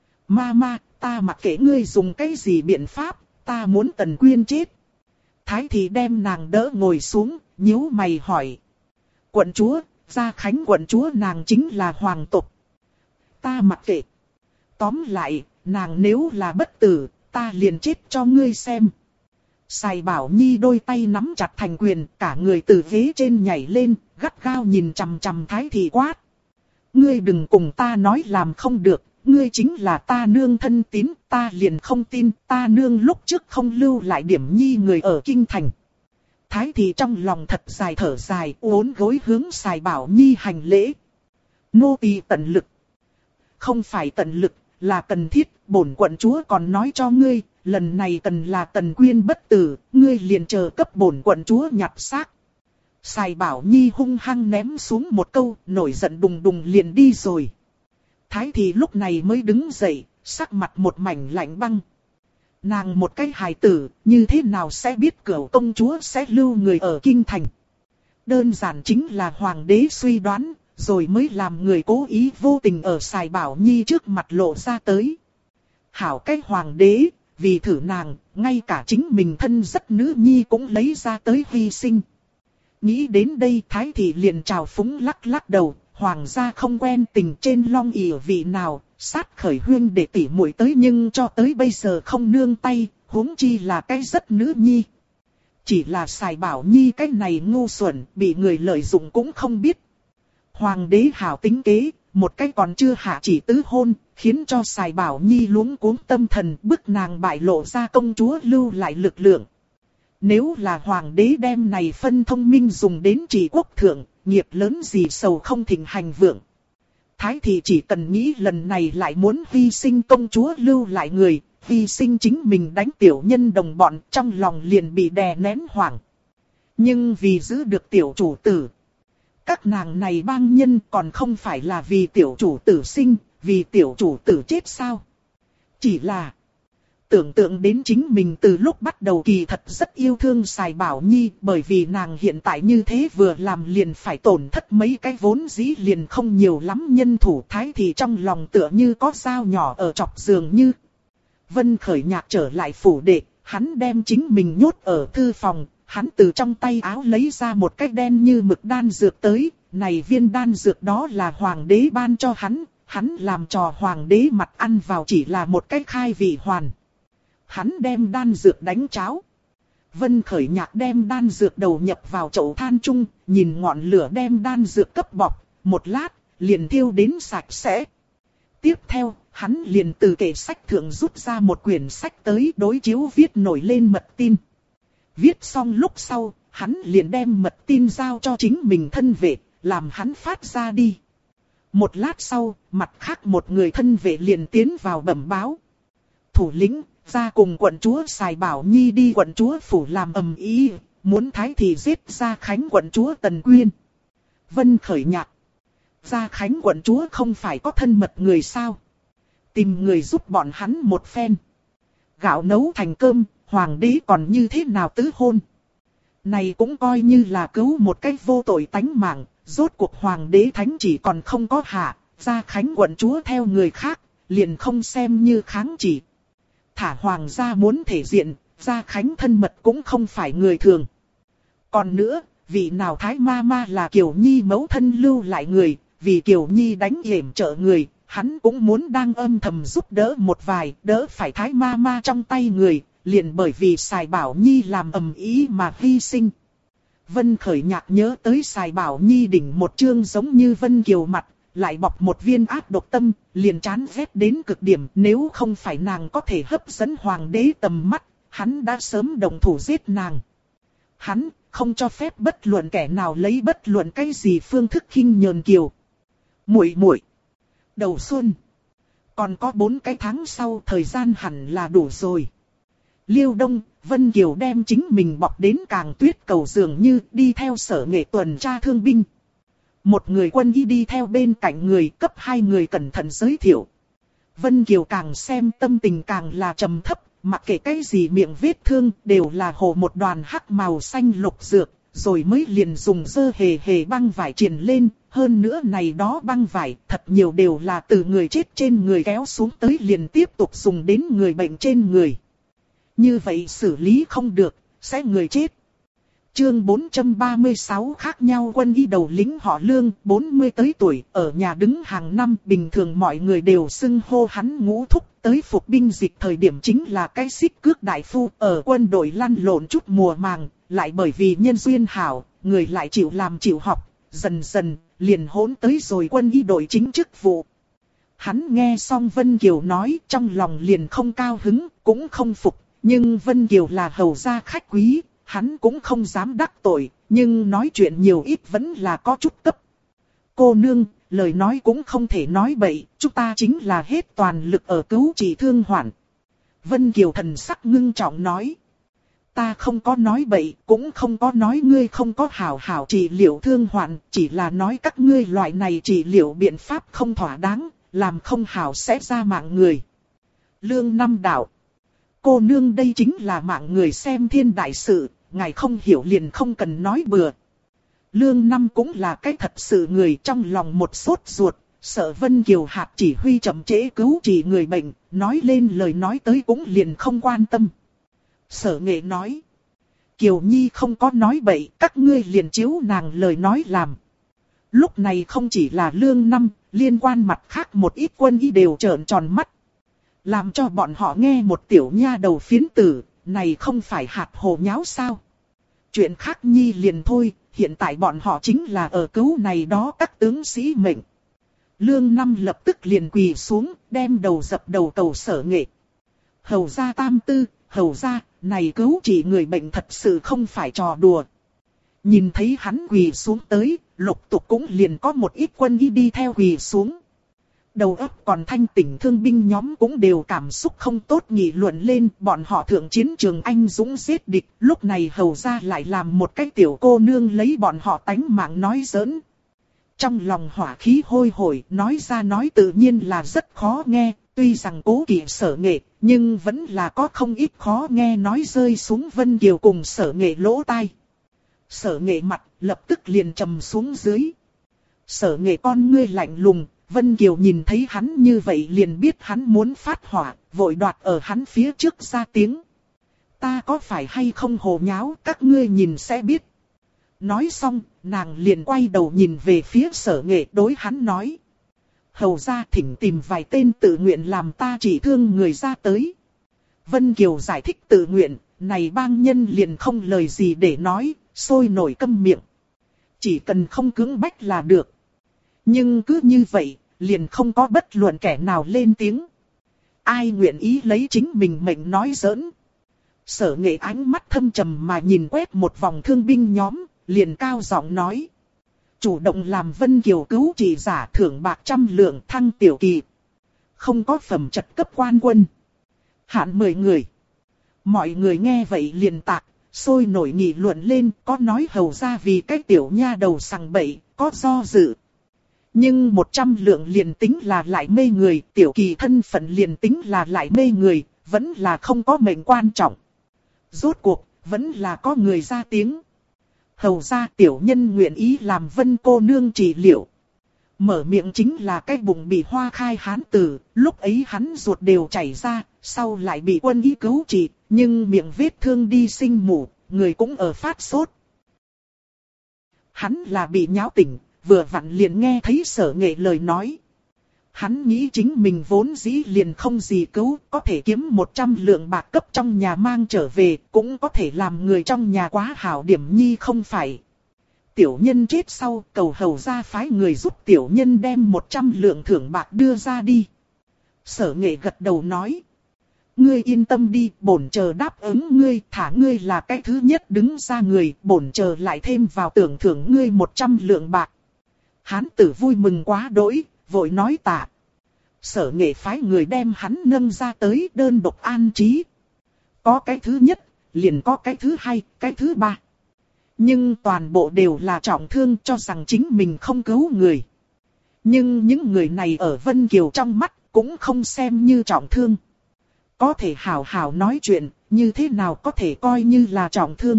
Ma, ta mặc kệ ngươi dùng cái gì biện pháp, ta muốn Tần Quyên chết. Thái thị đem nàng đỡ ngồi xuống, nhíu mày hỏi. Quận chúa, Gia Khánh quận chúa nàng chính là hoàng tộc. Ta mặc kệ. Tóm lại, nàng nếu là bất tử, ta liền chết cho ngươi xem. Sài Bảo Nhi đôi tay nắm chặt thành quyền, cả người từ ghế trên nhảy lên, gắt gao nhìn chằm chằm Thái thị quát. Ngươi đừng cùng ta nói làm không được, ngươi chính là ta nương thân tín, ta liền không tin, ta nương lúc trước không lưu lại điểm nhi người ở kinh thành. Thái thị trong lòng thật dài thở dài, uốn gối hướng Sài Bảo Nhi hành lễ. Nô tỳ tận lực. Không phải tận lực, là cần thiết, bổn quận chúa còn nói cho ngươi, lần này cần là Tần Quyên bất tử, ngươi liền chờ cấp bổn quận chúa nhặt xác. Sài Bảo Nhi hung hăng ném xuống một câu, nổi giận đùng đùng liền đi rồi. Thái thị lúc này mới đứng dậy, sắc mặt một mảnh lạnh băng. Nàng một cái hài tử, như thế nào sẽ biết cửu công chúa sẽ lưu người ở kinh thành. Đơn giản chính là hoàng đế suy đoán, rồi mới làm người cố ý vô tình ở Sài Bảo Nhi trước mặt lộ ra tới. Hảo cái hoàng đế, vì thử nàng, ngay cả chính mình thân rất nữ nhi cũng lấy ra tới hy sinh. Nghĩ đến đây Thái thị liền trào phúng lắc lắc đầu, hoàng gia không quen tình trên long ỷ vị nào, sát khởi huyên để tỉ muội tới nhưng cho tới bây giờ không nương tay, huống chi là cái rất nữ nhi. Chỉ là Sài Bảo Nhi cái này ngu xuẩn, bị người lợi dụng cũng không biết. Hoàng đế hảo tính kế, một cái còn chưa hạ chỉ tứ hôn, khiến cho Sài Bảo Nhi luống cuống tâm thần, bức nàng bại lộ ra công chúa lưu lại lực lượng. Nếu là hoàng đế đem này phân thông minh dùng đến trị quốc thượng, nghiệp lớn gì sầu không thịnh hành vượng. Thái thị chỉ cần nghĩ lần này lại muốn hy sinh công chúa lưu lại người, hy sinh chính mình đánh tiểu nhân đồng bọn, trong lòng liền bị đè nén hoảng. Nhưng vì giữ được tiểu chủ tử, các nàng này bang nhân còn không phải là vì tiểu chủ tử sinh, vì tiểu chủ tử chết sao? Chỉ là tưởng tượng đến chính mình từ lúc bắt đầu kỳ thật rất yêu thương Sài Bảo Nhi, bởi vì nàng hiện tại như thế vừa làm liền phải tổn thất mấy cái vốn dĩ liền không nhiều lắm nhân thủ. Thái thì trong lòng tựa như có dao nhỏ ở chọc giường như. Vân Khởi Nhạc trở lại phủ đệ, hắn đem chính mình nhốt ở thư phòng, hắn từ trong tay áo lấy ra một cái đen như mực đan dược tới, này viên đan dược đó là hoàng đế ban cho hắn, hắn làm trò hoàng đế mặt ăn vào chỉ là một cái khai vị hoàn. Hắn đem đan dược đánh cháo. Vân Khởi Nhạc đem đan dược đầu nhập vào chậu than chung, nhìn ngọn lửa đem đan dược cấp bọc, một lát, liền thiêu đến sạch sẽ. Tiếp theo, hắn liền từ kệ sách thượng rút ra một quyển sách tới đối chiếu viết nổi lên mật tin. Viết xong lúc sau, hắn liền đem mật tin giao cho chính mình thân vệ, làm hắn phát ra đi. Một lát sau, mặt khác một người thân vệ liền tiến vào bẩm báo. Thủ lĩnh, ra cùng quận chúa Sài Bảo Nhi đi quận chúa phủ làm ầm ĩ, muốn thái thì giết Gia Khánh quận chúa Tần Quyên. Vân Khởi nhạc. Gia Khánh quận chúa không phải có thân mật người sao? Tìm người giúp bọn hắn một phen. Gạo nấu thành cơm, hoàng đế còn như thế nào tứ hôn? Này cũng coi như là cứu một cách vô tội tánh mạng, rốt cuộc hoàng đế thánh chỉ còn không có hạ, Gia Khánh quận chúa theo người khác, liền không xem như kháng chỉ. Thả hoàng gia muốn thể diện, Gia Khánh thân mật cũng không phải người thường. Còn nữa, vị nào thái ma ma là Kiều Nhi mẫu thân lưu lại người, vì Kiều Nhi đánh hiểm trợ người, hắn cũng muốn đang âm thầm giúp đỡ một vài, đỡ phải thái ma ma trong tay người, liền bởi vì Sài Bảo Nhi làm ầm ĩ mà hy sinh. Vân Khởi nhạc nhớ tới Sài Bảo Nhi đỉnh một chương giống như Vân Kiều mặt, lại bọc một viên ác độc tâm, liền chán ghét đến cực điểm. Nếu không phải nàng có thể hấp dẫn hoàng đế tầm mắt, hắn đã sớm động thủ giết nàng. Hắn không cho phép bất luận kẻ nào lấy bất luận cái gì phương thức khinh nhờn Kiều. Muội muội, đầu xuân, còn có 4 cái tháng sau, thời gian hẳn là đủ rồi. Liêu Đông, Vân Kiều đem chính mình bọc đến Càng Tuyết cầu dường như đi theo Sở Nghệ tuần tra thương binh. Một người quân y đi theo bên cạnh người, cấp 2 người cẩn thận giới thiệu. Vân Kiều càng xem tâm tình càng là trầm thấp, mặc kệ cái gì miệng vết thương đều là hồ một đoàn hắc màu xanh lục dược, rồi mới liền dùng dơ hề hề băng vải triền lên. Hơn nữa này đó băng vải thật nhiều đều là từ người chết trên người kéo xuống tới liền tiếp tục dùng đến người bệnh trên người. Như vậy xử lý không được, sẽ người chết. Chương 436 khác nhau quân y đầu lính họ Lương, 40 tới tuổi, ở nhà đứng hàng năm, bình thường mọi người đều xưng hô hắn Ngũ Thúc, tới phục binh dịch thời điểm chính là cái xích cước đại phu, ở quân đội lăn lộn chút mùa màng, lại bởi vì nhân duyên hảo, người lại chịu làm chịu học, dần dần, liền hỗn tới rồi quân y đội chính chức vụ. Hắn nghe xong Vân Kiều nói, trong lòng liền không cao hứng, cũng không phục, nhưng Vân Kiều là hầu gia khách quý. Hắn cũng không dám đắc tội, nhưng nói chuyện nhiều ít vẫn là có chút cấp. Cô nương, lời nói cũng không thể nói bậy, chúng ta chính là hết toàn lực ở cứu trị thương hoạn. Vân Kiều thần sắc ngưng trọng nói. Ta không có nói bậy, cũng không có nói ngươi không có hảo hảo trị liệu thương hoạn, chỉ là nói các ngươi loại này trị liệu biện pháp không thỏa đáng, làm không hảo sẽ ra mạng người. Lương Năm đạo. Cô nương đây chính là mạng người xem thiên đại sự, ngài không hiểu liền không cần nói bừa. Lương Năm cũng là cái thật sự người, trong lòng một sốt ruột, sợ Vân Kiều hạt chỉ huy chậm trễ cứu trị người bệnh, nói lên lời nói tới cũng liền không quan tâm. Sở Nghệ nói, Kiều Nhi không có nói bậy, các ngươi liền chiếu nàng lời nói làm. Lúc này không chỉ là Lương Năm, liên quan mặt khác một ít quân y đều trợn tròn mắt. Làm cho bọn họ nghe một tiểu nha đầu phiến tử, này không phải hạt hồ nháo sao. Chuyện khác nhi liền thôi, hiện tại bọn họ chính là ở cứu này đó các tướng sĩ mệnh. Lương Năm lập tức liền quỳ xuống, đem đầu dập đầu cầu Sở Nghệ. Hầu gia tam tư, hầu gia, này cứu trị người bệnh thật sự không phải trò đùa. Nhìn thấy hắn quỳ xuống tới, lục tục cũng liền có một ít quân y đi theo quỳ xuống. Đầu óc còn thanh tỉnh thương binh nhóm cũng đều cảm xúc không tốt nghị luận lên, bọn họ thượng chiến trường anh dũng giết địch, lúc này hầu ra lại làm một cái tiểu cô nương lấy bọn họ tánh mạng nói giỡn. Trong lòng hỏa khí hôi hổi, nói ra nói tự nhiên là rất khó nghe, tuy rằng cố kỵ Sở Nghệ, nhưng vẫn là có không ít khó nghe nói rơi xuống Vân Kiều cùng Sở Nghệ lỗ tai. Sở Nghệ mặt lập tức liền trầm xuống dưới. Sở Nghệ con ngươi lạnh lùng. Vân Kiều nhìn thấy hắn như vậy liền biết hắn muốn phát hỏa, vội đoạt ở hắn phía trước ra tiếng. Ta có phải hay không hồ nháo, các ngươi nhìn sẽ biết. Nói xong, nàng liền quay đầu nhìn về phía Sở Nghệ đối hắn nói. Hầu ra thỉnh tìm vài tên tự nguyện làm ta chỉ thương người ra tới. Vân Kiều giải thích tự nguyện, này bang nhân liền không lời gì để nói, sôi nổi câm miệng. Chỉ cần không cưỡng bách là được. Nhưng cứ như vậy, liền không có bất luận kẻ nào lên tiếng. Ai nguyện ý lấy chính mình mệnh nói giỡn. Sở Nghệ ánh mắt thâm trầm mà nhìn quét một vòng thương binh nhóm, liền cao giọng nói. chủ động làm Vân Kiều cứu trị giả thưởng bạc 100 lượng thăng tiểu kỳ. Không có phẩm chất cấp quan quân. Hạn 10 người. Mọi người nghe vậy liền tạc, sôi nổi nghị luận lên, có nói hầu ra vì cái tiểu nha đầu sằng bậy, có do dự. Nhưng 100 lượng liền tính là lại mê người, tiểu kỳ thân phận liền tính là lại mê người, vẫn là không có mệnh quan trọng. Rốt cuộc, vẫn là có người ra tiếng. Hầu ra tiểu nhân nguyện ý làm Vân cô nương trị liệu. Mở miệng chính là cái bụng bị hoa khai hán tử, lúc ấy hắn ruột đều chảy ra, sau lại bị quân y cứu trị, nhưng miệng vết thương đi sinh mủ, người cũng ở phát sốt. Hắn là bị nháo tỉnh, vừa vặn liền nghe thấy Sở Nghệ lời nói. Hắn nghĩ chính mình vốn dĩ liền không gì cứu, có thể kiếm 100 lượng bạc cấp trong nhà mang trở về, cũng có thể làm người trong nhà quá hảo điểm nhi không phải. Tiểu nhân chết sau, cầu hầu ra phái người giúp tiểu nhân đem 100 lượng thưởng bạc đưa ra đi. Sở Nghệ gật đầu nói. Ngươi yên tâm đi, bổn chờ đáp ứng ngươi, thả ngươi là cái thứ nhất đứng ra người, bổn chờ lại thêm vào tưởng thưởng ngươi 100 lượng bạc. Hán tử vui mừng quá đỗi, vội nói tạ. Sở Nghệ phái người đem hắn nâng ra tới đơn độc an trí. Có cái thứ nhất, liền có cái thứ hai, cái thứ ba. Nhưng toàn bộ đều là trọng thương, cho rằng chính mình không cứu người. Nhưng những người này ở Vân Kiều trong mắt cũng không xem như trọng thương. Có thể hào hào nói chuyện, như thế nào có thể coi như là trọng thương.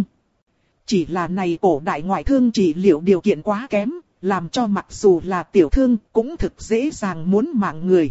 Chỉ là này cổ đại ngoại thương trị liệu điều kiện quá kém, làm cho mặc dù là tiểu thương cũng thực dễ dàng muốn mạng người.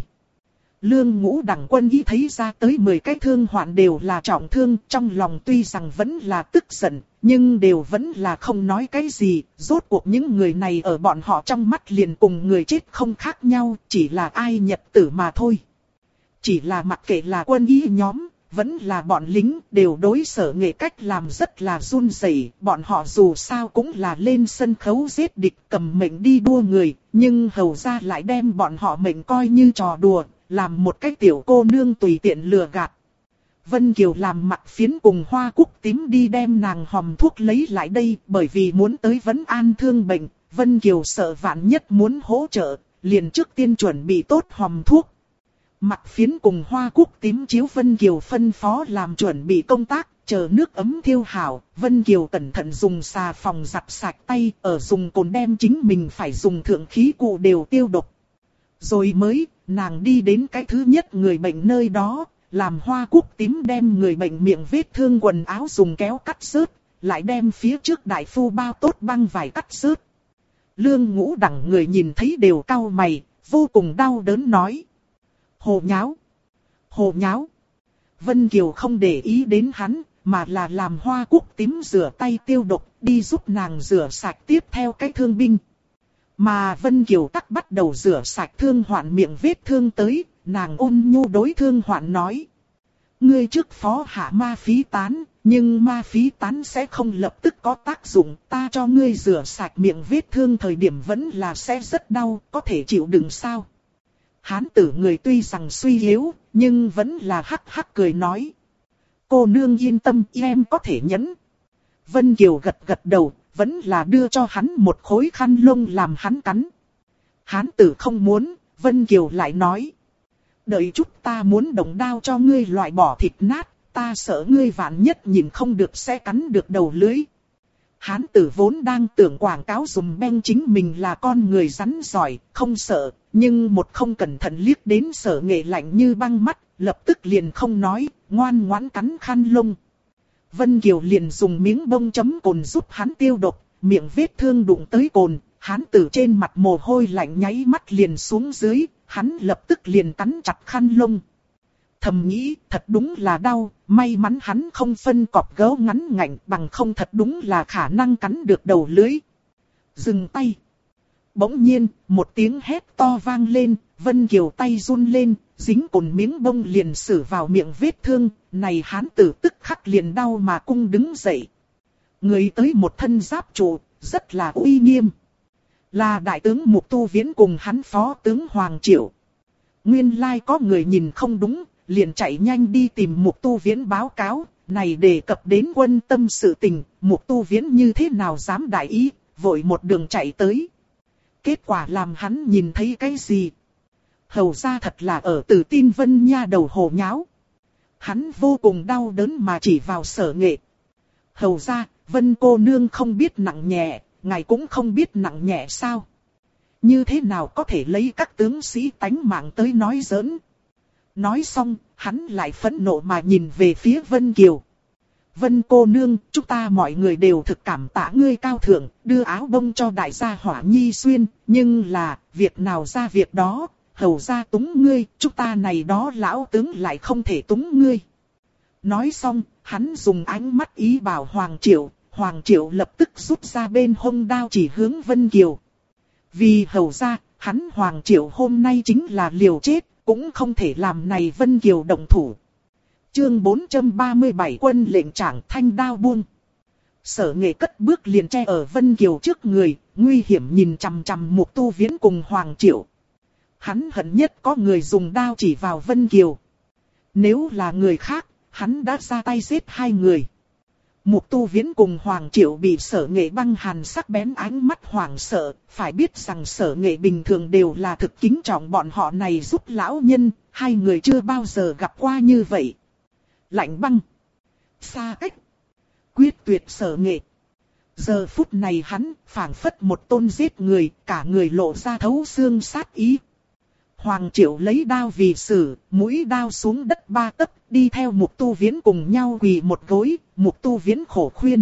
Lương Ngũ Đẳng quân ý thấy ra tới 10 cái thương hoạn đều là trọng thương, trong lòng tuy rằng vẫn là tức giận, nhưng đều vẫn là không nói cái gì, rốt cuộc những người này ở bọn họ trong mắt liền cùng người chết không khác nhau, chỉ là ai nhật tử mà thôi. Chỉ là mặc kệ là quân y nhóm, vẫn là bọn lính, đều đối Sở Nghệ cách làm rất là run rẩy. Bọn họ dù sao cũng là lên sân khấu giết địch cầm mệnh đi đua người, nhưng hầu ra lại đem bọn họ mệnh coi như trò đùa, làm một cái tiểu cô nương tùy tiện lừa gạt. Vân Kiều làm mặt phiến cùng Hoa Cúc Tím đi đem nàng hòm thuốc lấy lại đây, bởi vì muốn tới vấn an thương bệnh, Vân Kiều sợ vạn nhất muốn hỗ trợ, liền trước tiên chuẩn bị tốt hòm thuốc. Mặt phiến cùng Hoa Cúc Tím chiếu Vân Kiều phân phó làm chuẩn bị công tác, chờ nước ấm thiêu hảo, Vân Kiều cẩn thận dùng xà phòng giặt sạch tay, ở dùng cồn đem chính mình phải dùng thượng khí cụ đều tiêu độc. Rồi mới, nàng đi đến cái thứ nhất người bệnh nơi đó, làm Hoa Cúc Tím đem người bệnh miệng vết thương quần áo dùng kéo cắt rớt, lại đem phía trước đại phu bao tốt băng vải cắt rớt. Lương Ngũ Đẳng người nhìn thấy đều cau mày, vô cùng đau đớn nói. Hồ nháo! Hồ nháo! Vân Kiều không để ý đến hắn, mà là làm Hoa Cúc Tím rửa tay tiêu độc, đi giúp nàng rửa sạch tiếp theo cái thương binh. Mà Vân Kiều tắc bắt đầu rửa sạch thương hoạn miệng vết thương tới, nàng ôn nhu đối thương hoạn nói. Ngươi trước phó hạ ma phí tán, nhưng ma phí tán sẽ không lập tức có tác dụng, ta cho ngươi rửa sạch miệng vết thương thời điểm vẫn là sẽ rất đau, có thể chịu đựng sao? Hán tử người tuy rằng suy yếu, nhưng vẫn là hắc hắc cười nói. Cô nương yên tâm, em có thể nhẫn. Vân Kiều gật gật đầu, vẫn là đưa cho hắn một khối khăn lông làm hắn cắn. Hán tử không muốn, Vân Kiều lại nói. Đợi chút ta muốn động đao cho ngươi loại bỏ thịt nát, ta sợ ngươi vạn nhất nhìn không được sẽ cắn được đầu lưỡi. Hán tử vốn đang tưởng quảng cáo dùm beng chính mình là con người rắn giỏi, không sợ, nhưng một không cẩn thận liếc đến Sở Nghệ lạnh như băng mắt, lập tức liền không nói, ngoan ngoãn cắn khăn lông. Vân Kiều liền dùng miếng bông chấm cồn giúp hắn tiêu độc, miệng vết thương đụng tới cồn, hán tử trên mặt mồ hôi lạnh nháy mắt liền xuống dưới, hắn lập tức liền cắn chặt khăn lông. Thầm nghĩ, thật đúng là đau, may mắn hắn không phân cọp gấu ngắn ngạnh, bằng không thật đúng là khả năng cắn được đầu lưỡi. Dừng tay. Bỗng nhiên, một tiếng hét to vang lên, Vân Kiều tay run lên, dính cồn miếng bông liền xử vào miệng vết thương, này hán tử tức khắc liền đau mà cung đứng dậy. Người tới một thân giáp trụ, rất là uy nghiêm. Là đại tướng Mục Tu Viễn cùng hắn phó tướng Hoàng Triệu. Nguyên lai có người nhìn không đúng, liền chạy nhanh đi tìm Mục Tu Viễn báo cáo, này đề cập đến quân tâm sự tình, Mục Tu Viễn như thế nào dám đại ý, vội một đường chạy tới. Kết quả làm hắn nhìn thấy cái gì? Hầu ra thật là ở Tử Tin Vân nha đầu hồ nháo. Hắn vô cùng đau đớn mà chỉ vào Sở Nghệ. Hầu ra, Vân cô nương không biết nặng nhẹ, ngài cũng không biết nặng nhẹ sao? Như thế nào có thể lấy các tướng sĩ tánh mạng tới nói giỡn? Nói xong, hắn lại phẫn nộ mà nhìn về phía Vân Kiều. Vân cô nương, chúng ta mọi người đều thực cảm tạ ngươi cao thượng, đưa áo bông cho đại gia Hỏa Nhi xuyên, nhưng là, việc nào ra việc đó, hầu ra túng ngươi, chúng ta này đó lão tướng lại không thể túng ngươi. Nói xong, hắn dùng ánh mắt ý bảo Hoàng Triệu lập tức rút ra bên hông đao chỉ hướng Vân Kiều. Vì hầu ra, hắn Hoàng Triệu hôm nay chính là liều chết, cũng không thể làm này Vân Kiều động thủ. Chương 437 quân lệnh trạng thanh đao buông. Sở Nghệ cất bước liền che ở Vân Kiều trước người, nguy hiểm nhìn chằm chằm Mục Tu Viễn cùng Hoàng Triệu. Hắn hận nhất có người dùng đao chỉ vào Vân Kiều. Nếu là người khác, hắn đã ra tay giết hai người. Mục Tu Viễn cùng Hoàng Triệu bị Sở Nghệ băng hàn sắc bén ánh mắt hoảng sợ, phải biết rằng Sở Nghệ bình thường đều là thực kính trọng bọn họ này giúp lão nhân, hai người chưa bao giờ gặp qua như vậy. Lạnh băng, xa cách, quyết tuyệt Sở Nghệ. Giờ phút này hắn phảng phất một tôn giết người, cả người lộ ra thấu xương sát ý. Hoàng Triệu lấy đao vì sử, mũi đao xuống đất 3 tấc, đi theo Mục Tu Viễn cùng nhau quỳ một gối. Mục Tu Viễn khổ khuyên.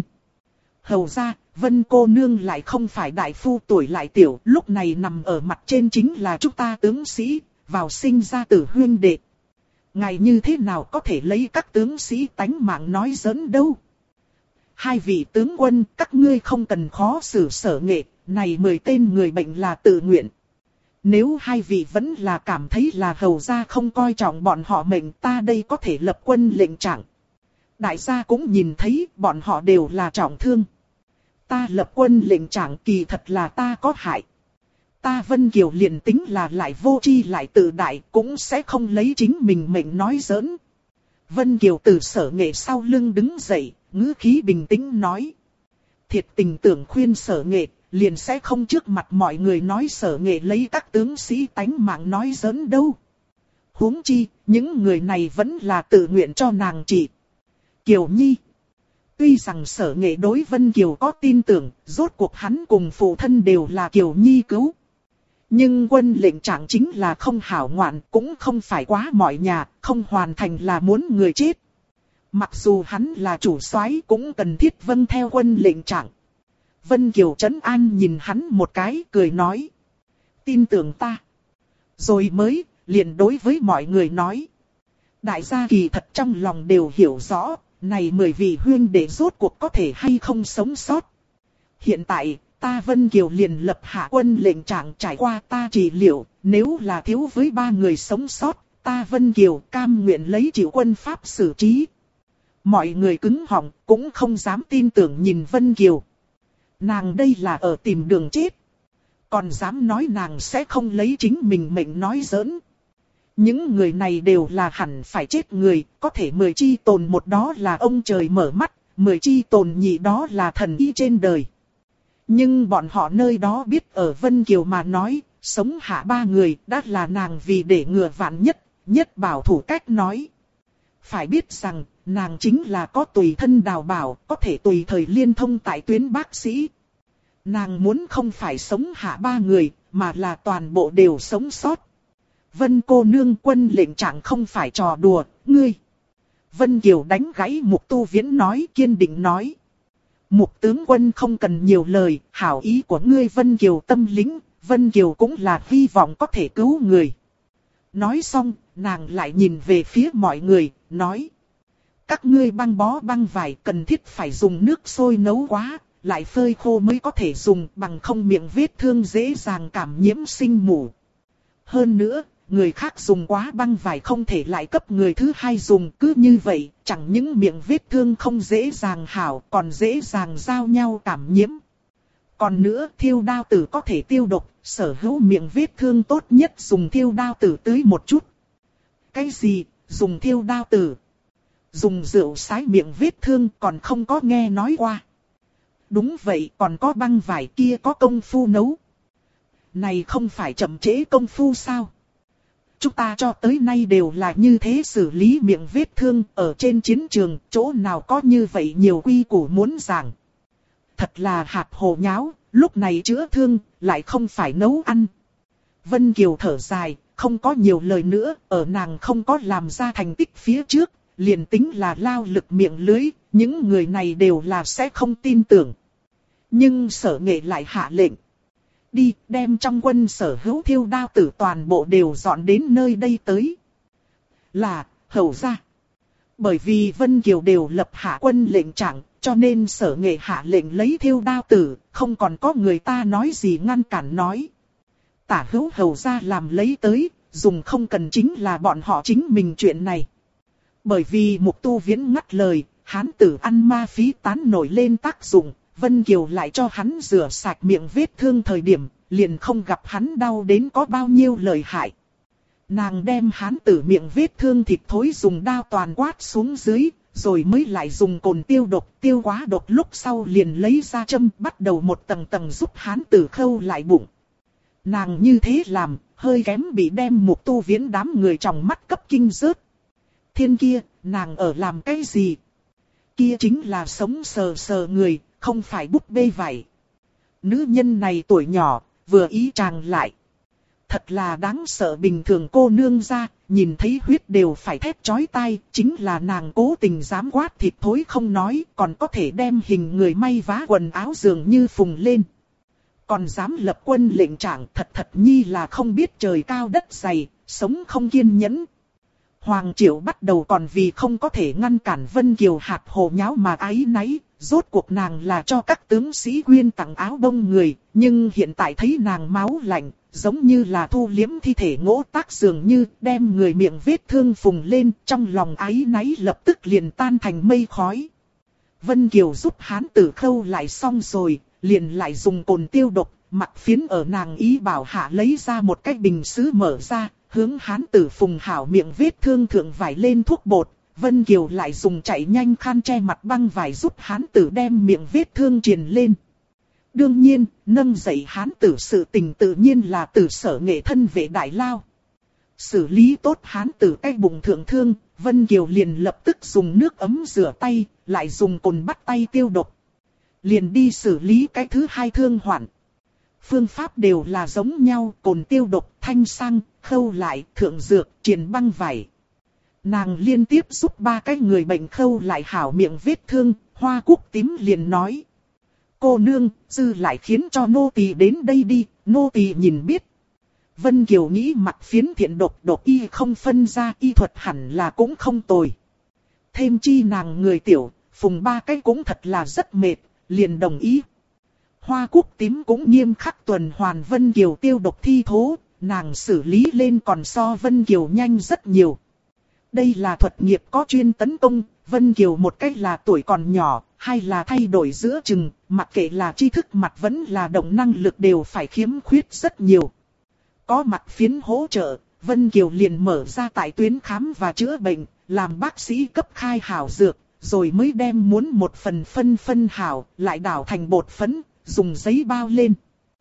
Hầu ra, Vân cô nương lại không phải đại phu tuổi lại tiểu, lúc này nằm ở mặt trên chính là chúng ta tướng sĩ, vào sinh ra tử huynh đệ. Ngài như thế nào có thể lấy các tướng sĩ tánh mạng nói giỡn đâu? Hai vị tướng quân, các ngươi không cần khó xử Sở Nghệ, này 10 tên người bệnh là tự nguyện. Nếu hai vị vẫn là cảm thấy là hầu gia không coi trọng bọn họ mệnh, ta đây có thể lập quân lệnh trạng. Đại gia cũng nhìn thấy bọn họ đều là trọng thương. Ta lập quân lệnh trạng kỳ thật là ta có hại. Ta Vân Kiều liền tính là lại vô tri lại tự đại cũng sẽ không lấy chính mình mệnh nói giỡn. Vân Kiều từ Sở Nghệ sau lưng đứng dậy, ngữ khí bình tĩnh nói. Thiệt tình tưởng khuyên Sở Nghệ, liền sẽ không trước mặt mọi người nói Sở Nghệ lấy các tướng sĩ tánh mạng nói giỡn đâu. Huống chi, những người này vẫn là tự nguyện cho nàng trị. Kiều Nhi. Tuy rằng Sở Nghệ đối Vân Kiều có tin tưởng, rốt cuộc hắn cùng phụ thân đều là Kiều Nhi cứu. Nhưng quân lệnh trạng chính là không hảo ngoạn, cũng không phải quá mọi nhà, không hoàn thành là muốn người chết. Mặc dù hắn là chủ soái cũng cần thiết vâng theo quân lệnh trạng. Vân Kiều trấn an nhìn hắn một cái, cười nói. Tin tưởng ta. Rồi mới, liền đối với mọi người nói. Đại gia kỳ thật trong lòng đều hiểu rõ, này 10 vị huynh đệ rốt cuộc có thể hay không sống sót. Hiện tại, ta Vân Kiều liền lập hạ quân lệnh trạng trải qua ta trị liệu, nếu là thiếu với 3 người sống sót, ta Vân Kiều cam nguyện lấy chịu quân pháp xử trí. Mọi người cứng họng, cũng không dám tin tưởng nhìn Vân Kiều. Nàng đây là ở tìm đường chết. Còn dám nói nàng sẽ không lấy chính mình mệnh nói giỡn. Những người này đều là hẳn phải chết người, có thể 10 chi tồn một đó là ông trời mở mắt, 10 chi tồn nhị đó là thần y trên đời. Nhưng bọn họ nơi đó biết ở Vân Kiều mà nói, sống hạ 3 người đã là nàng vì để ngừa vạn nhất bảo thủ cách nói. Phải biết rằng, nàng chính là có tùy thân đào bảo, có thể tùy thời liên thông tại tuyến bác sĩ. Nàng muốn không phải sống hạ 3 người, mà là toàn bộ đều sống sót. Vân cô nương quân lệnh trạng không phải trò đùa, ngươi. Vân Kiều đánh gãy Mục Tu Viễn nói, kiên định nói. Mục tướng quân không cần nhiều lời, hảo ý của ngươi Vân Kiều tâm lĩnh, Vân Kiều cũng là hy vọng có thể cứu người. Nói xong, nàng lại nhìn về phía mọi người, nói. Các ngươi băng bó băng vải cần thiết phải dùng nước sôi nấu quá, lại phơi khô mới có thể dùng, bằng không miệng vết thương dễ dàng cảm nhiễm sinh mủ. Hơn nữa, người khác dùng quá băng vải không thể lại cấp người thứ hai dùng, cứ như vậy, chẳng những miệng vết thương không dễ dàng hảo, còn dễ dàng giao nhau cảm nhiễm. Còn nữa, thiêu đao tử có thể tiêu độc, sở hữu miệng vết thương tốt nhất dùng thiêu đao tử tưới một chút. Cái gì, dùng thiêu đao tử? Dùng rượu sái miệng vết thương còn không có nghe nói qua. Đúng vậy, còn có băng vải kia có công phu nấu. này không phải chậm trễ công phu sao? Chúng ta cho tới nay đều là như thế xử lý miệng vết thương ở trên chiến trường, chỗ nào có như vậy nhiều quy củ muốn giảng. Thật là hạt hồ nháo, lúc này chữa thương, lại không phải nấu ăn. Vân Kiều thở dài, không có nhiều lời nữa, ở nàng không có làm ra thành tích phía trước, liền tính là lao lực miệng lưới, những người này đều là sẽ không tin tưởng. Nhưng Sở Nghệ lại hạ lệnh. Đi, đem trong quân sở hữu thiêu đao tử toàn bộ đều dọn đến nơi đây tới. Là, hầu ra. Bởi vì Vân Kiều đều lập hạ quân lệnh trạng, cho nên Sở Nghệ hạ lệnh lấy thiêu đao tử, không còn có người ta nói gì ngăn cản nói. Tả hữu hầu ra làm lấy tới, dùng không cần chính là bọn họ chính mình chuyện này. Bởi vì Mục Tu Viễn ngắt lời, hán tử ăn ma phí tán nổi lên tác dụng, Vân Kiều lại cho hắn rửa sạch miệng vết thương thời điểm, liền không gặp hắn đau đến có bao nhiêu lợi hại. Nàng đem hán tử miệng vết thương thịt thối dùng đao toàn quát xuống dưới, rồi mới lại dùng cồn tiêu độc, tiêu quá độc lúc sau liền lấy ra châm bắt đầu một tầng tầng giúp hán tử khâu lại bụng. Nàng như thế làm, hơi kém bị đem Mục Tu Viễn đám người trong mắt cấp kinh rớt. Thiên kia, nàng ở làm cái gì? Kia chính là sống sờ sờ người, không phải búp bê vậy. Nữ nhân này tuổi nhỏ, vừa ý chàng lại. Thật là đáng sợ, bình thường cô nương ra, nhìn thấy huyết đều phải thét chói tai, chính là nàng cố tình dám quát thịt thối không nói, còn có thể đem hình người may vá quần áo dường như phùng lên. Còn dám lập quân lệnh trạng, thật nhi là không biết trời cao đất dày, sống không kiên nhẫn. Hoàng Triệu bắt đầu còn vì không có thể ngăn cản Vân Kiều hạt hồ nháo mà áy náy, rốt cuộc nàng là cho các tướng sĩ quyên tặng áo bông người, nhưng hiện tại thấy nàng máu lạnh, giống như là thu liếm thi thể ngỗ tác dường như đem người miệng vết thương phùng lên, trong lòng áy náy lập tức liền tan thành mây khói. Vân Kiều giúp hán tử khâu lại xong rồi, liền lại dùng cồn tiêu độc, mặc phiến ở nàng ý bảo hạ lấy ra một cái bình sứ mở ra, hướng hán tử phùng hảo miệng vết thương thượng vải lên thuốc bột. Vân Kiều lại dùng chạy nhanh khăn che mặt băng vải giúp hán tử đem miệng vết thương truyền lên. Đương nhiên, nâng dậy hán tử sự tình tự nhiên là từ Sở Nghệ thân vệ đại lao. Xử lý tốt hán tử cái bụng thượng thương, Vân Kiều liền lập tức dùng nước ấm rửa tay, lại dùng cồn bắt tay tiêu độc. Liền đi xử lý cái thứ hai thương hoạn. Phương pháp đều là giống nhau, cồn tiêu độc, thanh sang, khâu lại, thượng dược, truyền băng vải. Nàng liên tiếp giúp ba cái người bệnh khâu lại hảo miệng vết thương, Hoa Cúc Tím liền nói. Cô nương, dư lại khiến cho nô tỳ đến đây đi, nô tỳ nhìn biết. Vân Kiều nghĩ mặt phiến thiện độc y không phân ra, y thuật hẳn là cũng không tồi. Thêm chi nàng người tiểu, phùng ba cái cũng thật là rất mệt, liền đồng ý. Hoa Cúc Tím cũng nghiêm khắc tuần hoàn Vân Kiều tiêu độc thi thố, nàng xử lý lên còn so Vân Kiều nhanh rất nhiều. Đây là thuật nghiệp có chuyên tấn công, Vân Kiều một cách là tuổi còn nhỏ, hay là thay đổi giữa chừng, mặc kệ là tri thức mặt vẫn là động năng lực đều phải khiếm khuyết rất nhiều. Có mặt phiến hỗ trợ, Vân Kiều liền mở ra tại tuyến khám và chữa bệnh, làm bác sĩ cấp khai hảo dược, rồi mới đem muốn một phần phân hảo, lại đảo thành bột phấn, dùng giấy bao lên.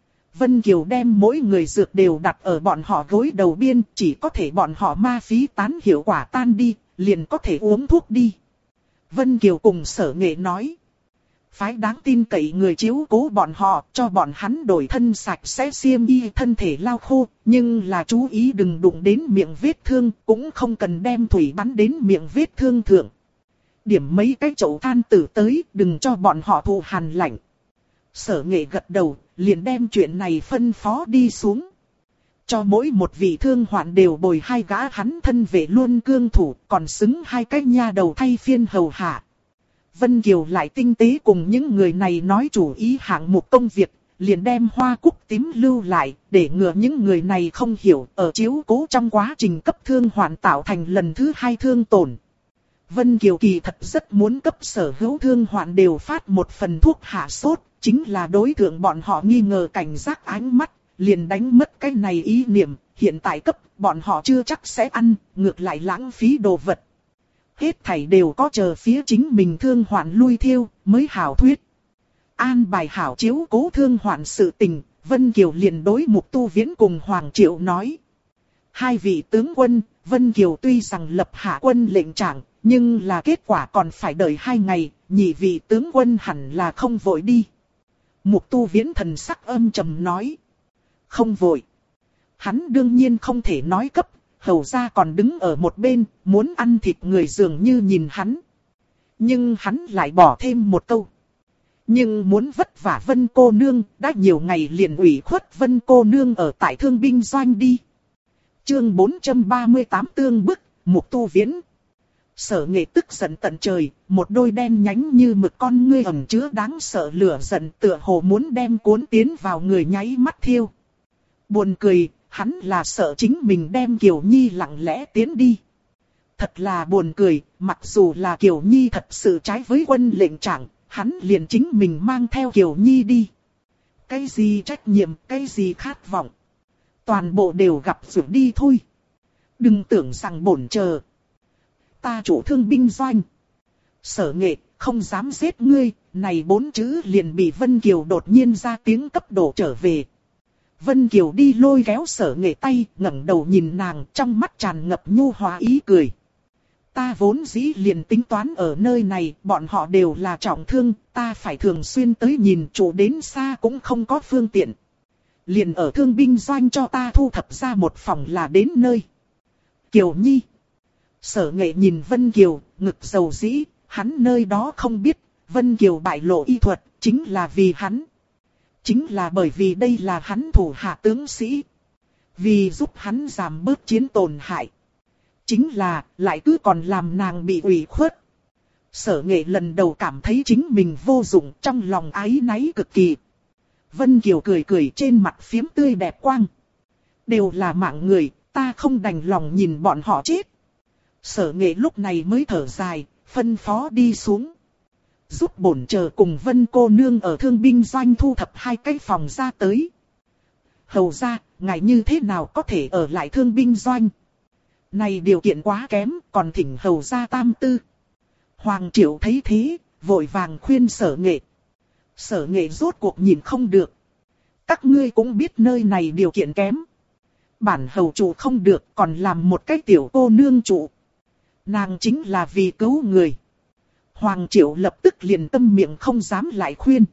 Vân Kiều đem mỗi người dược đều đặt ở bọn họ gối đầu biên, chỉ có thể bọn họ ma phí tán hiệu quả tan đi, liền có thể uống thuốc đi. Vân Kiều cùng Sở Nghệ nói. Phái đáng tin cậy người chiếu cố bọn họ, cho bọn hắn đổi thân sạch sẽ xiêm y thân thể lau khô, nhưng là chú ý đừng đụng đến miệng vết thương, cũng không cần đem thủy bắn đến miệng vết thương thượng. Điểm mấy cái chậu than tử tới, đừng cho bọn họ thụ hàn lạnh. Sở Nghệ gật đầu, liền đem chuyện này phân phó đi xuống. Cho mỗi một vị thương hoạn đều bồi hai gã hắn thân vệ luôn cương thủ, còn xứng hai cái nha đầu thay phiên hầu hạ. Vân Kiều lại tinh tế cùng những người này nói chủ ý hạng mục công việc, liền đem Hoa Cúc Tím lưu lại, để ngừa những người này không hiểu ở chiếu cố trong quá trình cấp thương hoạn tạo thành lần thứ hai thương tổn. Vân Kiều kỳ thật rất muốn cấp sở hữu thương hoạn đều phát một phần thuốc hạ sốt, chính là đối tượng bọn họ nghi ngờ cảnh giác ánh mắt, liền đánh mất cái này ý niệm, hiện tại cấp bọn họ chưa chắc sẽ ăn, ngược lại lãng phí đồ vật. Hết thảy đều có chờ phía chính mình thương hoạn lui thiêu, mới hảo thuyết. An bài hảo chiếu cố thương hoạn sự tình, Vân Kiều liền đối Mục Tu Viễn cùng Hoàng Triệu nói. Hai vị tướng quân, Vân Kiều tuy rằng lập hạ quân lệnh trạng, nhưng là kết quả còn phải đợi 2 ngày, nhị vị tướng quân hẳn là không vội đi. Mục Tu Viễn thần sắc âm trầm nói. Không vội. Hắn đương nhiên không thể nói cấp, hầu ra còn đứng ở một bên, muốn ăn thịt người dường như nhìn hắn. Nhưng hắn lại bỏ thêm một câu. Nhưng muốn vất vả Vân cô nương, đã nhiều ngày liền ủy khuất Vân cô nương ở tại thương binh doanh đi. Chương 438 tương bức, Mục Tu Viễn. Sở Nghệ tức giận tận trời, một đôi đen nhánh như mực con ngươi ẩn chứa đáng sợ lửa giận, tựa hồ muốn đem cuốn tiến vào người nháy mắt thiêu. Buồn cười, hắn là sợ chính mình đem Kiều Nhi lặng lẽ tiến đi. Thật là buồn cười, mặc dù là Kiều Nhi thật sự trái với quân lệnh trạng, hắn liền chính mình mang theo Kiều Nhi đi. Cái gì trách nhiệm, cái gì khát vọng, toàn bộ đều gặp rồi đi thôi. Đừng tưởng rằng bổn chờ. Ta chủ thương binh doanh. Sở Nghệ, không dám giết ngươi, này 4 chữ liền bị Vân Kiều đột nhiên ra tiếng cấp đổ trở về. Vân Kiều đi lôi kéo Sở Nghệ tay, ngẩng đầu nhìn nàng, trong mắt tràn ngập nhu hòa ý cười. Ta vốn dĩ liền tính toán ở nơi này, bọn họ đều là trọng thương, ta phải thường xuyên tới nhìn, chủ đến xa cũng không có phương tiện. Liền ở thương binh doanh cho ta thu thập ra một phòng là đến nơi. Kiều Nhi. Sở Nghệ nhìn Vân Kiều, ngực dầu dĩ, hắn nơi đó không biết, Vân Kiều bại lộ y thuật, chính là vì hắn. Chính là bởi vì đây là hắn thủ hạ tướng sĩ. Vì giúp hắn giảm bớt chiến tổn hại. Chính là, lại cứ còn làm nàng bị ủy khuất. Sở Nghệ lần đầu cảm thấy chính mình vô dụng, trong lòng áy náy cực kỳ. Vân Kiều cười cười trên mặt phiếm tươi đẹp quang. Đều là mạng người, ta không đành lòng nhìn bọn họ chết. Sở Nghệ lúc này mới thở dài, phân phó đi xuống. Giúp bổn chờ cùng Vân cô nương ở thương binh doanh thu thập 2 cái phòng ra tới. Hầu ra, ngài như thế nào có thể ở lại thương binh doanh? Này điều kiện quá kém, còn thỉnh hầu ra tam tư. Hoàng Triệu thấy thế, vội vàng khuyên Sở Nghệ. Sở Nghệ rốt cuộc nhìn không được. Các ngươi cũng biết nơi này điều kiện kém. Bản hầu chủ không được, còn làm một cái tiểu cô nương chủ. Nàng chính là vì cứu người. Hoàng Triệu lập tức liền tâm miệng không dám lại khuyên.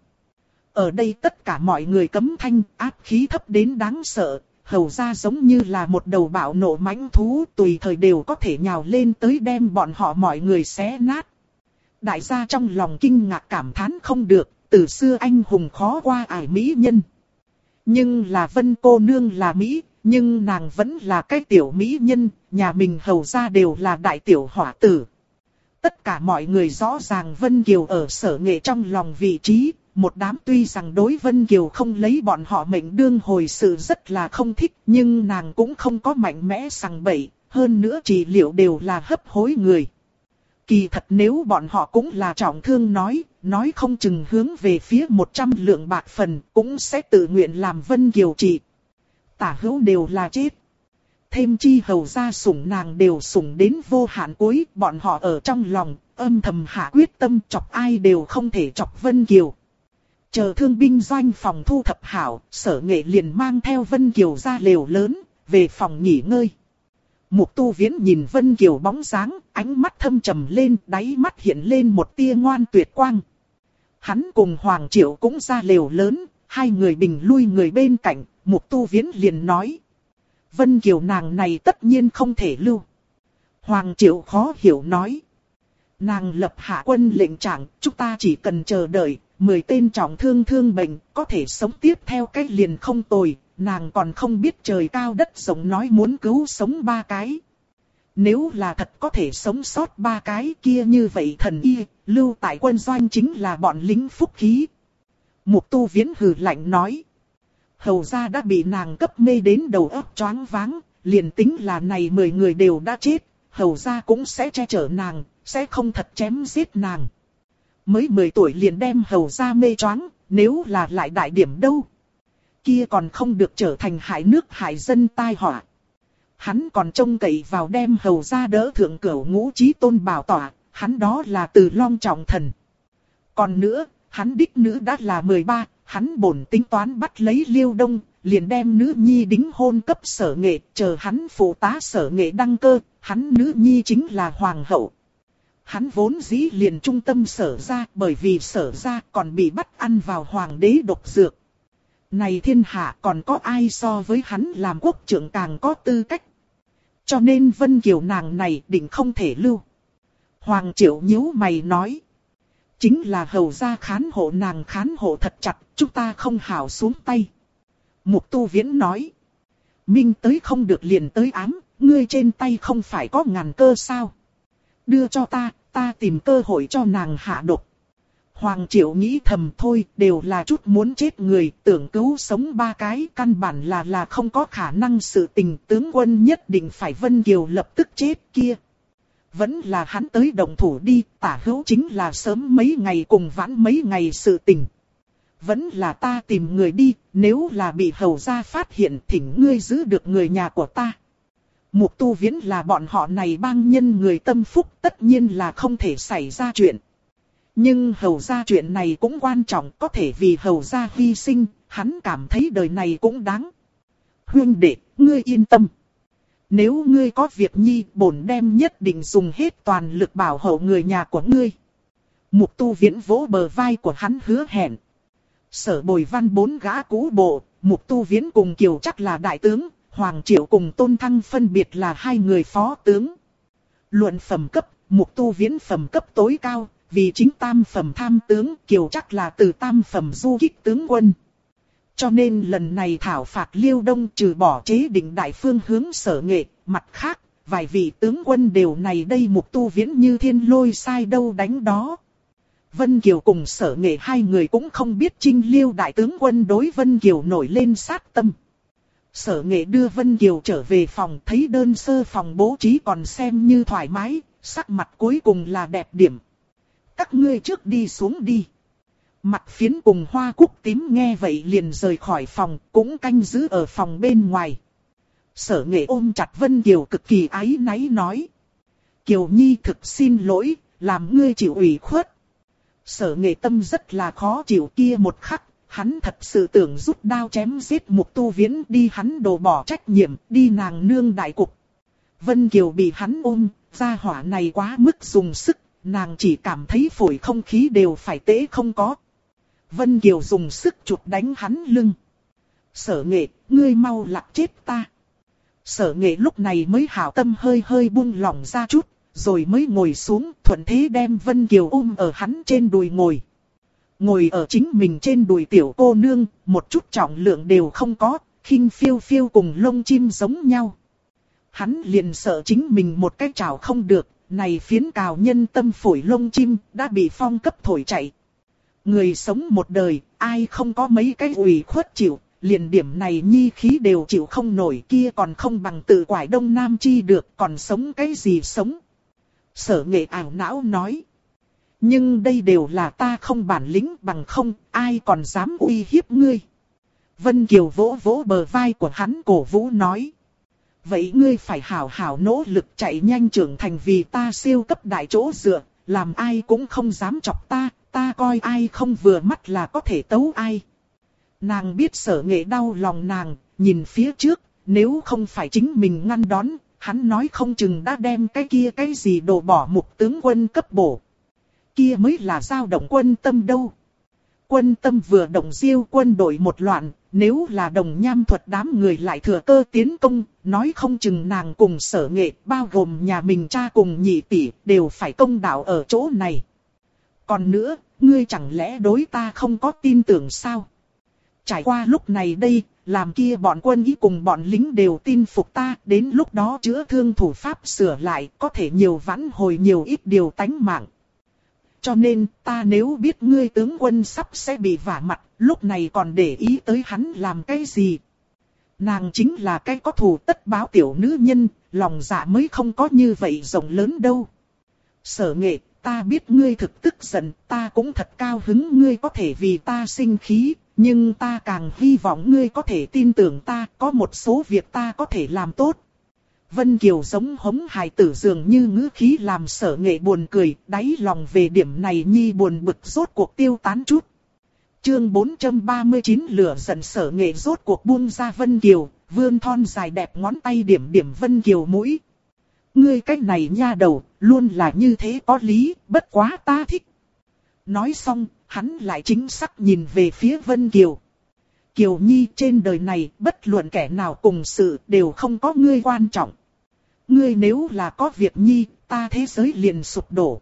Ở đây tất cả mọi người cấm thanh, áp khí thấp đến đáng sợ. Hầu ra giống như là một đầu bạo nộ mãnh thú, tùy thời đều có thể nhào lên tới đem bọn họ mọi người xé nát. Đại gia trong lòng kinh ngạc cảm thán không được, từ xưa anh hùng khó qua ải mỹ nhân. Nhưng là Vân cô nương là Mỹ, nhưng nàng vẫn là cái tiểu mỹ nhân, nhà mình hầu ra đều là đại tiểu hỏa tử. Tất cả mọi người rõ ràng Vân Kiều ở Sở Nghệ trong lòng vị trí, một đám tuy rằng đối Vân Kiều không lấy bọn họ mệnh đương hồi sự rất là không thích, nhưng nàng cũng không có mạnh mẽ sằng bậy, hơn nữa trị liệu đều là hấp hối người. Kỳ thật nếu bọn họ cũng là trọng thương nói không chừng hướng về phía 100 lượng bạc phần cũng sẽ tự nguyện làm Vân Kiều trị. Tả hữu đều là chết. Thêm chi hầu ra sủng nàng đều sủng đến vô hạn cuối, bọn họ ở trong lòng, âm thầm hạ quyết tâm chọc ai đều không thể chọc Vân Kiều. Chờ thương binh doanh phòng thu thập hảo, Sở Nghệ liền mang theo Vân Kiều ra lều lớn, về phòng nghỉ ngơi. Mục Tu Viễn nhìn Vân Kiều bóng dáng, ánh mắt thâm trầm lên, đáy mắt hiện lên một tia ngoan tuyệt quang. Hắn cùng Hoàng Triệu cũng ra lều lớn, hai người bình lui người bên cạnh, Mục Tu Viễn liền nói. Vân Kiều nàng này tất nhiên không thể lưu. Hoàng Triệu khó hiểu nói. Nàng lập hạ quân lệnh trạng, chúng ta chỉ cần chờ đợi, 10 tên trọng thương bệnh, có thể sống tiếp theo cách liền không tồi, nàng còn không biết trời cao đất rộng nói muốn cứu sống 3 cái. Nếu là thật có thể sống sót 3 cái kia như vậy thần y, lưu tại quân doanh chính là bọn lính phúc khí. Mục Tu Viễn hừ lạnh nói. Hầu ra đã bị nàng cấp mê đến đầu óc choáng váng, liền tính là này 10 người đều đã chết, hầu ra cũng sẽ che chở nàng, sẽ không thật chém giết nàng. Mới 10 tuổi liền đem hầu ra mê choáng, nếu là lại đại điểm đâu. Kia còn không được trở thành hại nước hại dân tai họa. Hắn còn trông cậy vào đem hầu ra đỡ thượng cửu ngũ chí tôn bảo tỏa, hắn đó là Từ Long trọng thần. Còn nữa, hắn đích nữ đã là 13, hắn bổn tính toán bắt lấy Liêu Đông, liền đem nữ nhi đính hôn cấp Sở Nghệ, chờ hắn phụ tá Sở Nghệ đăng cơ, hắn nữ nhi chính là hoàng hậu. Hắn vốn dĩ liền trung tâm Sở gia, bởi vì Sở gia còn bị bắt ăn vào hoàng đế độc dược. Này thiên hạ còn có ai so với hắn làm quốc trưởng càng có tư cách. Cho nên Vân Kiều nàng này định không thể lưu. Hoàng Triệu nhíu mày nói. Chính là hầu gia khán hộ nàng khán hộ thật chặt, chúng ta không hảo xuống tay. Mục Tu Viễn nói. Minh tới không được liền tới ám, ngươi trên tay không phải có ngàn cơ sao. Đưa cho ta, ta tìm cơ hội cho nàng hạ độc. Hoàng Triệu nghĩ thầm thôi, đều là chút muốn chết người, tưởng cứu sống ba cái, căn bản là không có khả năng sự tình, tướng quân nhất định phải Vân Kiều lập tức chết kia. Vẫn là hắn tới động thủ đi, tả hữu chính là sớm mấy ngày cùng vãn mấy ngày sự tình. Vẫn là ta tìm người đi, nếu là bị hầu gia phát hiện thỉnh ngươi giữ được người nhà của ta. Mục Tu Viễn là bọn họ này bang nhân người tâm phúc, tất nhiên là không thể xảy ra chuyện. Nhưng hầu gia chuyện này cũng quan trọng, có thể vì hầu gia hy sinh, hắn cảm thấy đời này cũng đáng. Huynh đệ, ngươi yên tâm. Nếu ngươi có việc nhi, bổn đem nhất định dùng hết toàn lực bảo hộ người nhà của ngươi. Mục Tu Viễn vỗ bờ vai của hắn hứa hẹn. Sở Bồi Văn bốn gã cũ bộ, Mục Tu Viễn cùng Kiều chắc là đại tướng, Hoàng Triệu cùng Tôn Thăng phân biệt là hai người phó tướng. Luận phẩm cấp, Mục Tu Viễn phẩm cấp tối cao, vì chính tam phẩm tham tướng, Kiều chắc là từ tam phẩm du kích tướng quân. Cho nên lần này thảo phạt Liêu Đông trừ bỏ chế định đại phương hướng Sở Nghệ, mặt khác, vài vị tướng quân đều này đây Mục Tu Viễn như thiên lôi sai đâu đánh đó. Vân Kiều cùng Sở Nghệ hai người cũng không biết Trinh Liêu đại tướng quân đối Vân Kiều nổi lên sát tâm. Sở Nghệ đưa Vân Kiều trở về phòng, thấy đơn sơ phòng bố trí còn xem như thoải mái, sắc mặt cuối cùng là đẹp điểm. Các ngươi trước đi xuống đi. Mặt Phiến cùng Hoa Cúc Tím nghe vậy liền rời khỏi phòng, cũng canh giữ ở phòng bên ngoài. Sở Nghệ ôm chặt Vân Kiều cực kỳ áy náy nói. Kiều Nhi thực xin lỗi, làm ngươi chịu ủy khuất. Sở Nghệ tâm rất là khó chịu, kia một khắc, hắn thật sự tưởng rút đao chém giết Mục Tu Viễn, đi hắn đổ bỏ trách nhiệm, đi nàng nương đại cục. Vân Kiều bị hắn ôm, gia hỏa này quá mức dùng sức, nàng chỉ cảm thấy phổi không khí đều phải tễ không có. Vân Kiều dùng sức chụp đánh hắn lưng. Sở Nghệ, ngươi mau lặc chết ta. Sở Nghệ lúc này mới hảo tâm hơi hơi buông lỏng ra chút, rồi mới ngồi xuống, thuận thế đem Vân Kiều ôm ở hắn trên đùi ngồi. Ngồi ở chính mình trên đùi tiểu cô nương, một chút trọng lượng đều không có, khinh phiêu phiêu cùng lông chim giống nhau. Hắn liền sợ chính mình một cái chảo không được, này phiến cào nhân tâm phổi lông chim đã bị phong cấp thổi chạy. Người sống một đời, ai không có mấy cái ủy khuất chịu, liền điểm này nhi khí đều chịu không nổi, kia còn không bằng tự quải Đông Nam chi được, còn sống cái gì sống. Sở Nghệ ảo não nói. Nhưng đây đều là ta không bản lĩnh, bằng không, ai còn dám uy hiếp ngươi. Vân Kiều vỗ vỗ bờ vai của hắn cổ vũ nói. Vậy ngươi phải hảo hảo nỗ lực chạy nhanh trưởng thành, vì ta siêu cấp đại chỗ dựa, làm ai cũng không dám chọc ta, ta coi ai không vừa mắt là có thể tấu ai. Nàng biết Sở Nghệ đau lòng nàng, nhìn phía trước, nếu không phải chính mình ngăn đón, hắn nói không chừng đã đem cái kia cái gì đổ bỏ Mục tướng quân cấp bổ. Kia mới là dao động quân tâm đâu. Quân tâm vừa động diêu quân đội một loạn, nếu là Đồng Nham Thuật đám người lại thừa cơ tiến công, nói không chừng nàng cùng Sở Nghệ, bao gồm nhà mình cha cùng nhị tỷ, đều phải công đạo ở chỗ này. Còn nữa, ngươi chẳng lẽ đối ta không có tin tưởng sao? Trải qua lúc này đây, làm kia bọn quân ý cùng bọn lính đều tin phục ta, đến lúc đó chữa thương thủ pháp sửa lại, có thể nhiều vãn hồi nhiều ít điều tánh mạng. Cho nên, ta nếu biết ngươi tướng quân sắp sẽ bị vả mặt, lúc này còn để ý tới hắn làm cái gì? Nàng chính là cái có thù tất báo tiểu nữ nhân, lòng dạ mới không có như vậy rộng lớn đâu. Sở Nghệ, ta biết ngươi thực tức giận, ta cũng thật cao hứng ngươi có thể vì ta sinh khí, nhưng ta càng hy vọng ngươi có thể tin tưởng ta, có một số việc ta có thể làm tốt. Vân Kiều giống hống hài tử dường như ngữ khí làm Sở Nghệ buồn cười, đáy lòng về điểm này nhi buồn bực rốt cuộc tiêu tán chút. Chương 439 lửa giận Sở Nghệ rốt cuộc buông ra Vân Kiều, vươn thon dài đẹp ngón tay điểm điểm Vân Kiều mũi. Ngươi cái này nha đầu, luôn là như thế có lý, bất quá ta thích. Nói xong, hắn lại chính xác nhìn về phía Vân Kiều. Kiều Nhi, trên đời này, bất luận kẻ nào cùng sự đều không có ngươi quan trọng. Ngươi nếu là có việc Nhi, ta thế giới liền sụp đổ.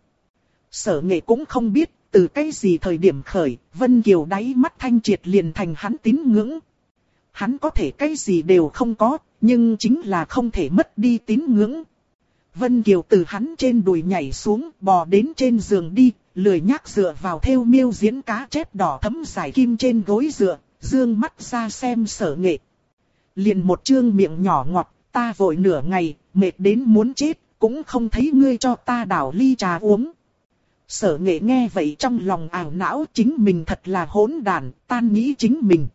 Sở Nghệ cũng không biết, từ cái gì thời điểm khởi, Vân Kiều đáy mắt thanh triệt liền thành hắn tín ngưỡng. Hắn có thể cái gì đều không có, nhưng chính là không thể mất đi tín ngưỡng. Vân Kiều từ hắn trên đùi nhảy xuống, bò đến trên giường đi, lười nhác dựa vào thêu miêu diễn cá chép đỏ thấm dài kim trên gối dựa, dương mắt ra xem Sở Nghệ. Liền một trương miệng nhỏ ngọt, ta vội nửa ngày, mệt đến muốn chết, cũng không thấy ngươi cho ta đảo ly trà uống. Sở Nghệ nghe vậy trong lòng ảo não, chính mình thật là hỗn đản, tan nghĩ chính mình.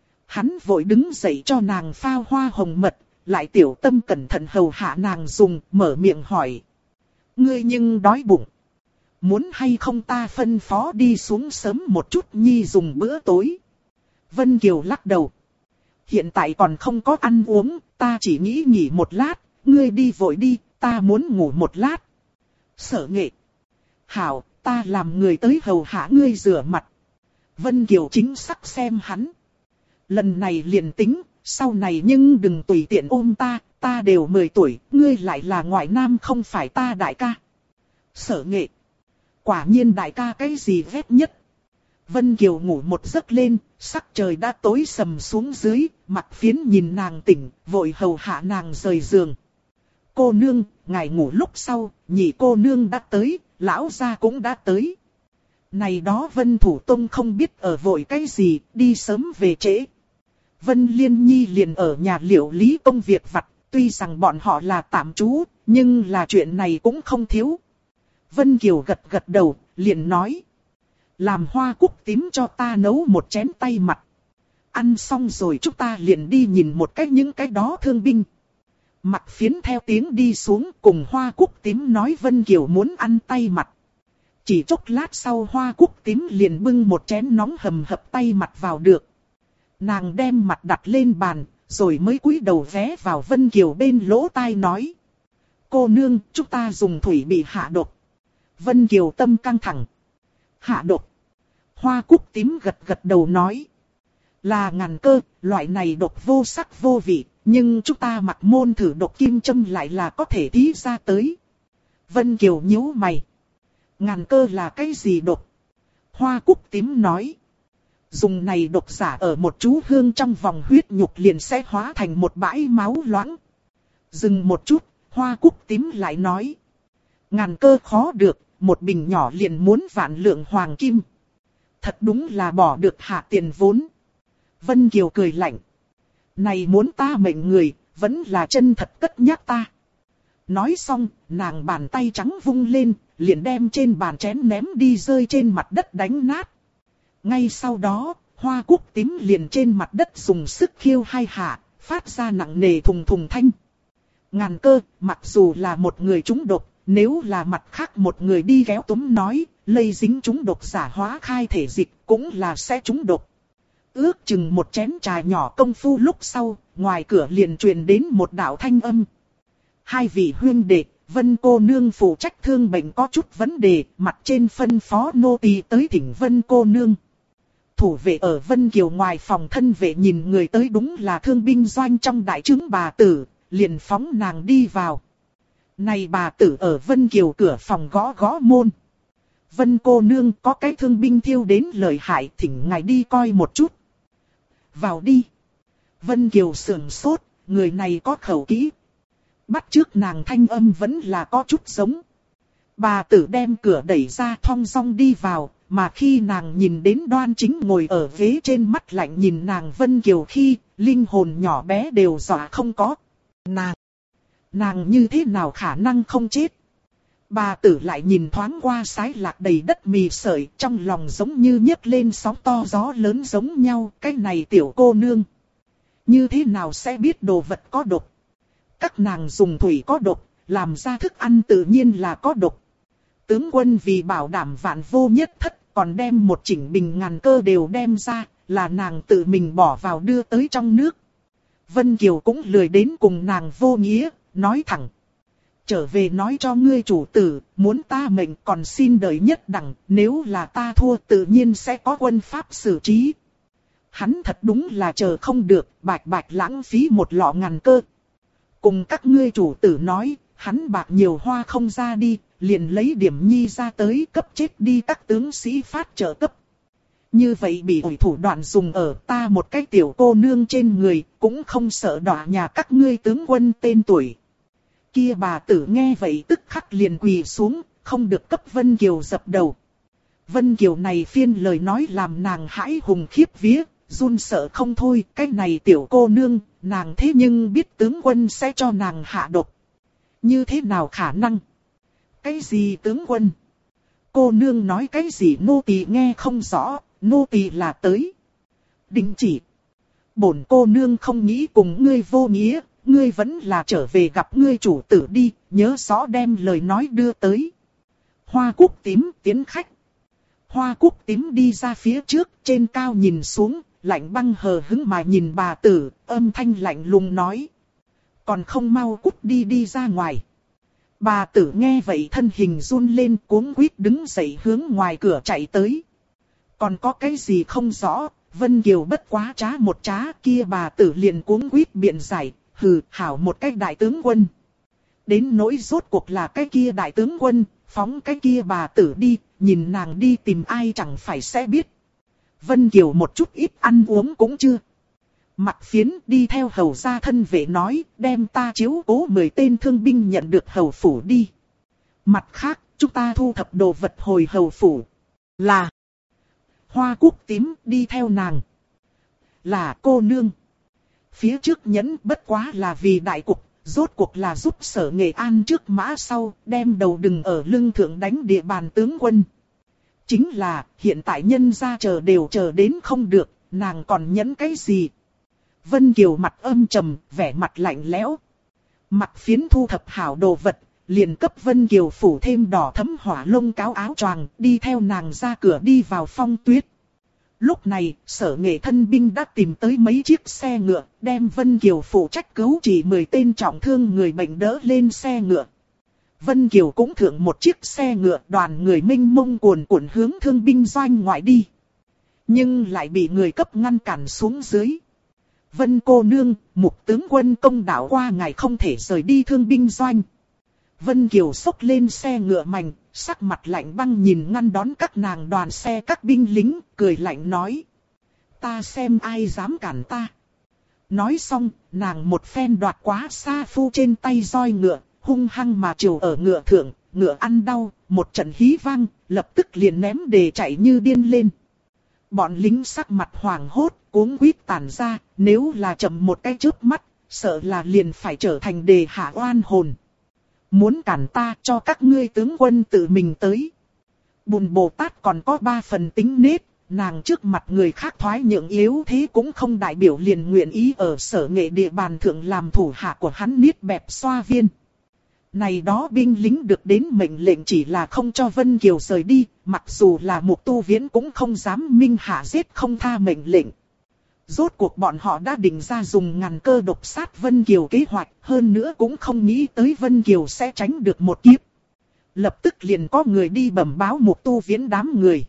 Hắn vội đứng dậy cho nàng pha hoa hồng mật, lại tiểu tâm cẩn thận hầu hạ nàng dùng, mở miệng hỏi. Ngươi nhưng đói bụng. Muốn hay không ta phân phó đi xuống sớm một chút Nhi dùng bữa tối. Vân Kiều lắc đầu. Hiện tại còn không có ăn uống, ta chỉ nghĩ nghỉ một lát, ngươi đi vội đi, ta muốn ngủ một lát. Sở Nghệ. Hảo, ta làm người tới hầu hạ ngươi rửa mặt. Vân Kiều chính xác xem hắn. Lần này liền tính, sau này nhưng đừng tùy tiện ôm ta, ta đều 10 tuổi, ngươi lại là ngoại nam không phải ta đại ca. Sở Nghệ. Quả nhiên đại ca cái gì ghét nhất. Vân Kiều ngủ một giấc lên, sắc trời đã tối sầm xuống dưới, mặt phiến nhìn nàng tỉnh, vội hầu hạ nàng rời giường. Cô nương, ngài ngủ lúc sau, nhị cô nương đã tới, lão gia cũng đã tới. Này đó Vân Thủ Tông không biết ở vội cái gì, đi sớm về trễ. Vân Liên Nhi liền ở nhà liệu lý công việc vặt, tuy rằng bọn họ là tạm trú, nhưng là chuyện này cũng không thiếu. Vân Kiều gật gật đầu, liền nói. Làm hoa cúc tím cho ta nấu một chén tay mặt. Ăn xong rồi chúng ta liền đi nhìn một cách những cái đó thương binh. Mặt phiến theo tiếng đi xuống cùng hoa cúc tím nói Vân Kiều muốn ăn tay mặt. Chỉ chốc lát sau hoa cúc tím liền bưng một chén nóng hầm hập tay mặt vào được. Nàng đem mặt đặt lên bàn, rồi mới cúi đầu ghé vào Vân Kiều bên lỗ tai nói. Cô nương, chúng ta dùng thủy bị hạ độc. Vân Kiều tâm căng thẳng. Hạ độc. Hoa cúc tím gật gật đầu nói. Là ngàn cơ, loại này độc vô sắc vô vị, nhưng chúng ta mặc môn thử độc kim châm lại là có thể thí ra tới. Vân Kiều nhíu mày. Ngàn cơ là cái gì độc? Hoa cúc tím nói. Dùng này độc giả ở một chú hương trong vòng huyết nhục liền sẽ hóa thành một bãi máu loãng. Dừng một chút, hoa cúc tím lại nói. Ngàn cơ khó được, một bình nhỏ liền muốn vạn lượng hoàng kim. Thật đúng là bỏ được hạ tiền vốn. Vân Kiều cười lạnh. Này muốn ta mệnh người, vẫn là chân thật cất nhắc ta. Nói xong, nàng bàn tay trắng vung lên, liền đem trên bàn chén ném đi rơi trên mặt đất đánh nát. Ngay sau đó, hoa cúc tím liền trên mặt đất dùng sức khiêu hai hạ, phát ra nặng nề thùng thùng thanh. Ngàn cơ, mặc dù là một người trúng độc, nếu là mặt khác một người đi kéo túm nói, lây dính trúng độc giả hóa khai thể dịch cũng là sẽ trúng độc. Ước chừng một chén trà nhỏ công phu lúc sau, ngoài cửa liền truyền đến một đạo thanh âm. Hai vị huynh đệ, Vân cô nương phụ trách thương bệnh có chút vấn đề, mặt trên phân phó nô tỳ tới thỉnh Vân cô nương. Thủ vệ ở Vân Kiều ngoài phòng thân vệ nhìn người tới đúng là thương binh doanh trong đại trướng bà tử, liền phóng nàng đi vào. Này bà tử ở Vân Kiều cửa phòng gõ gõ môn. Vân cô nương có cái thương binh thiêu đến lợi hại, thỉnh ngài đi coi một chút. Vào đi. Vân Kiều sườn sốt, người này có khẩu kỹ. Bắt trước nàng thanh âm vẫn là có chút giống. Bà tử đem cửa đẩy ra thong dong đi vào, mà khi nàng nhìn đến Đoan Chính ngồi ở ghế trên mắt lạnh nhìn nàng Vân Kiều khi, linh hồn nhỏ bé đều dọa không có. Nàng như thế nào khả năng không chết? Bà tử lại nhìn thoáng qua sái lạc đầy đất mì sợi, trong lòng giống như nhấc lên sóng to gió lớn giống nhau, cái này tiểu cô nương. Như thế nào sẽ biết đồ vật có độc? Các nàng dùng thủy có độc, làm ra thức ăn tự nhiên là có độc. Tướng quân vì bảo đảm vạn vô nhất thất, còn đem một chỉnh bình ngàn cơ đều đem ra, là nàng tự mình bỏ vào đưa tới trong nước. Vân Kiều cũng lười đến cùng nàng vô nghĩa, nói thẳng. Trở về nói cho ngươi chủ tử, muốn ta mệnh còn xin đợi nhất đẳng, nếu là ta thua tự nhiên sẽ có quân pháp xử trí. Hắn thật đúng là chờ không được, bạch bạch lãng phí một lọ ngàn cơ. Cùng các ngươi chủ tử nói, hắn bạc nhiều hoa không ra đi, liền lấy điểm nhi ra tới cấp chết đi các tướng sĩ phát trợ cấp. Như vậy bị ủi thủ đoạn dùng ở ta một cái tiểu cô nương trên người, cũng không sợ đọa nhà các ngươi tướng quân tên tuổi. Kia bà tử nghe vậy tức khắc liền quỳ xuống, không được cấp Vân Kiều dập đầu. Vân Kiều này phiên lời nói làm nàng hãi hùng khiếp vía, run sợ không thôi, cái này tiểu cô nương, nàng thế nhưng biết tướng quân sẽ cho nàng hạ độc. Như thế nào khả năng? Cái gì tướng quân? Cô nương nói cái gì nô tỳ nghe không rõ, nô tỳ là tới. Đình chỉ. Bổn cô nương không nghĩ cùng ngươi vô nghĩa, ngươi vẫn là trở về gặp ngươi chủ tử đi, nhớ rõ đem lời nói đưa tới. Hoa cúc tím tiến khách. Hoa cúc tím đi ra phía trước, trên cao nhìn xuống, lạnh băng hờ hững mà nhìn bà tử, âm thanh lạnh lùng nói. Còn không mau cút đi đi ra ngoài. Bà tử nghe vậy thân hình run lên cuống quýt đứng dậy hướng ngoài cửa chạy tới. Còn có cái gì không rõ, Vân Kiều bất quá trá một trá kia bà tử liền cuống quýt biện giải, hừ hảo một cái đại tướng quân. Đến nỗi rốt cuộc là cái kia đại tướng quân, phóng cái kia bà tử đi, nhìn nàng đi tìm ai chẳng phải sẽ biết. Vân Kiều một chút ít ăn uống cũng chưa. Mặt phiến đi theo hầu gia thân vệ nói, đem ta chiếu cố 10 tên thương binh nhận được hầu phủ đi. Mặt khác, chúng ta thu thập đồ vật hồi hầu phủ. Là Hoa cúc tím đi theo nàng. Là cô nương. Phía trước nhẫn bất quá là vì đại cục, rốt cuộc là giúp Sở Nghệ An trước mã sau, đem đầu đừng ở lưng thượng đánh địa bàn tướng quân. Chính là, hiện tại nhân gia chờ đều chờ đến không được, nàng còn nhẫn cái gì? Vân Kiều mặt âm trầm, vẻ mặt lạnh lẽo. Mặt phiến thu thập hảo đồ vật, liền cấp Vân Kiều phủ thêm đỏ thấm hỏa lông cáo áo choàng, đi theo nàng ra cửa đi vào phong tuyết. Lúc này, Sở Nghệ thân binh đã tìm tới mấy chiếc xe ngựa, đem Vân Kiều phụ trách cứu chỉ 10 tên trọng thương người bệnh đỡ lên xe ngựa. Vân Kiều cũng thượng một chiếc xe ngựa, đoàn người mênh mông cuồn cuộn hướng thương binh doanh ngoại đi. Nhưng lại bị người cấp ngăn cản xuống dưới. Vân cô nương, mục tướng quân công đạo qua ngày không thể rời đi thương binh doanh. Vân Kiều xốc lên xe ngựa mảnh, sắc mặt lạnh băng nhìn ngăn đón các nàng đoàn xe các binh lính, cười lạnh nói. Ta xem ai dám cản ta. Nói xong, nàng một phen đoạt quá xa phu trên tay roi ngựa, hung hăng mà trừ ở ngựa thượng, ngựa ăn đau, một trận hí vang, lập tức liền ném đề chạy như điên lên. Bọn lính sắc mặt hoảng hốt, cuống quýt tản ra, nếu là chậm một cái chớp mắt, sợ là liền phải trở thành đề hạ oan hồn. Muốn cản ta cho các ngươi tướng quân tự mình tới. Bùn Bồ Tát còn có 3 phần tính nết, nàng trước mặt người khác thoái nhượng yếu thế cũng không đại biểu liền nguyện ý ở Sở Nghệ địa bàn thượng làm thủ hạ của hắn niết bẹp xoa viên. Này đó binh lính được đến mệnh lệnh chỉ là không cho Vân Kiều rời đi, mặc dù là Mục Tu Viễn cũng không dám minh hạ giết không tha mệnh lệnh. Rốt cuộc bọn họ đã định ra dùng ngàn cơ độc sát Vân Kiều kế hoạch, hơn nữa cũng không nghĩ tới Vân Kiều sẽ tránh được một kiếp. Lập tức liền có người đi bẩm báo Mục Tu Viễn đám người.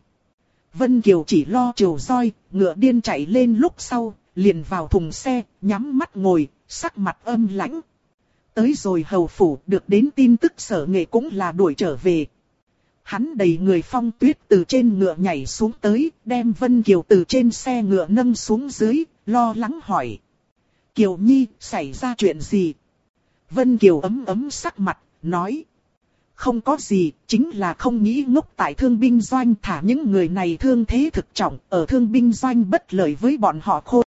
Vân Kiều chỉ lo trều roi, ngựa điên chạy lên lúc sau, liền vào thùng xe, nhắm mắt ngồi, sắc mặt âm lãnh. Tới rồi hầu phủ được đến tin tức Sở Nghệ cũng là đuổi trở về. Hắn đầy người phong tuyết từ trên ngựa nhảy xuống tới, đem Vân Kiều từ trên xe ngựa nâng xuống dưới, lo lắng hỏi. Kiều Nhi, xảy ra chuyện gì? Vân Kiều ấm ấm sắc mặt, nói. Không có gì, chính là không nghĩ ngốc tại thương binh doanh thả những người này thương thế thực trọng, ở thương binh doanh bất lợi với bọn họ khô.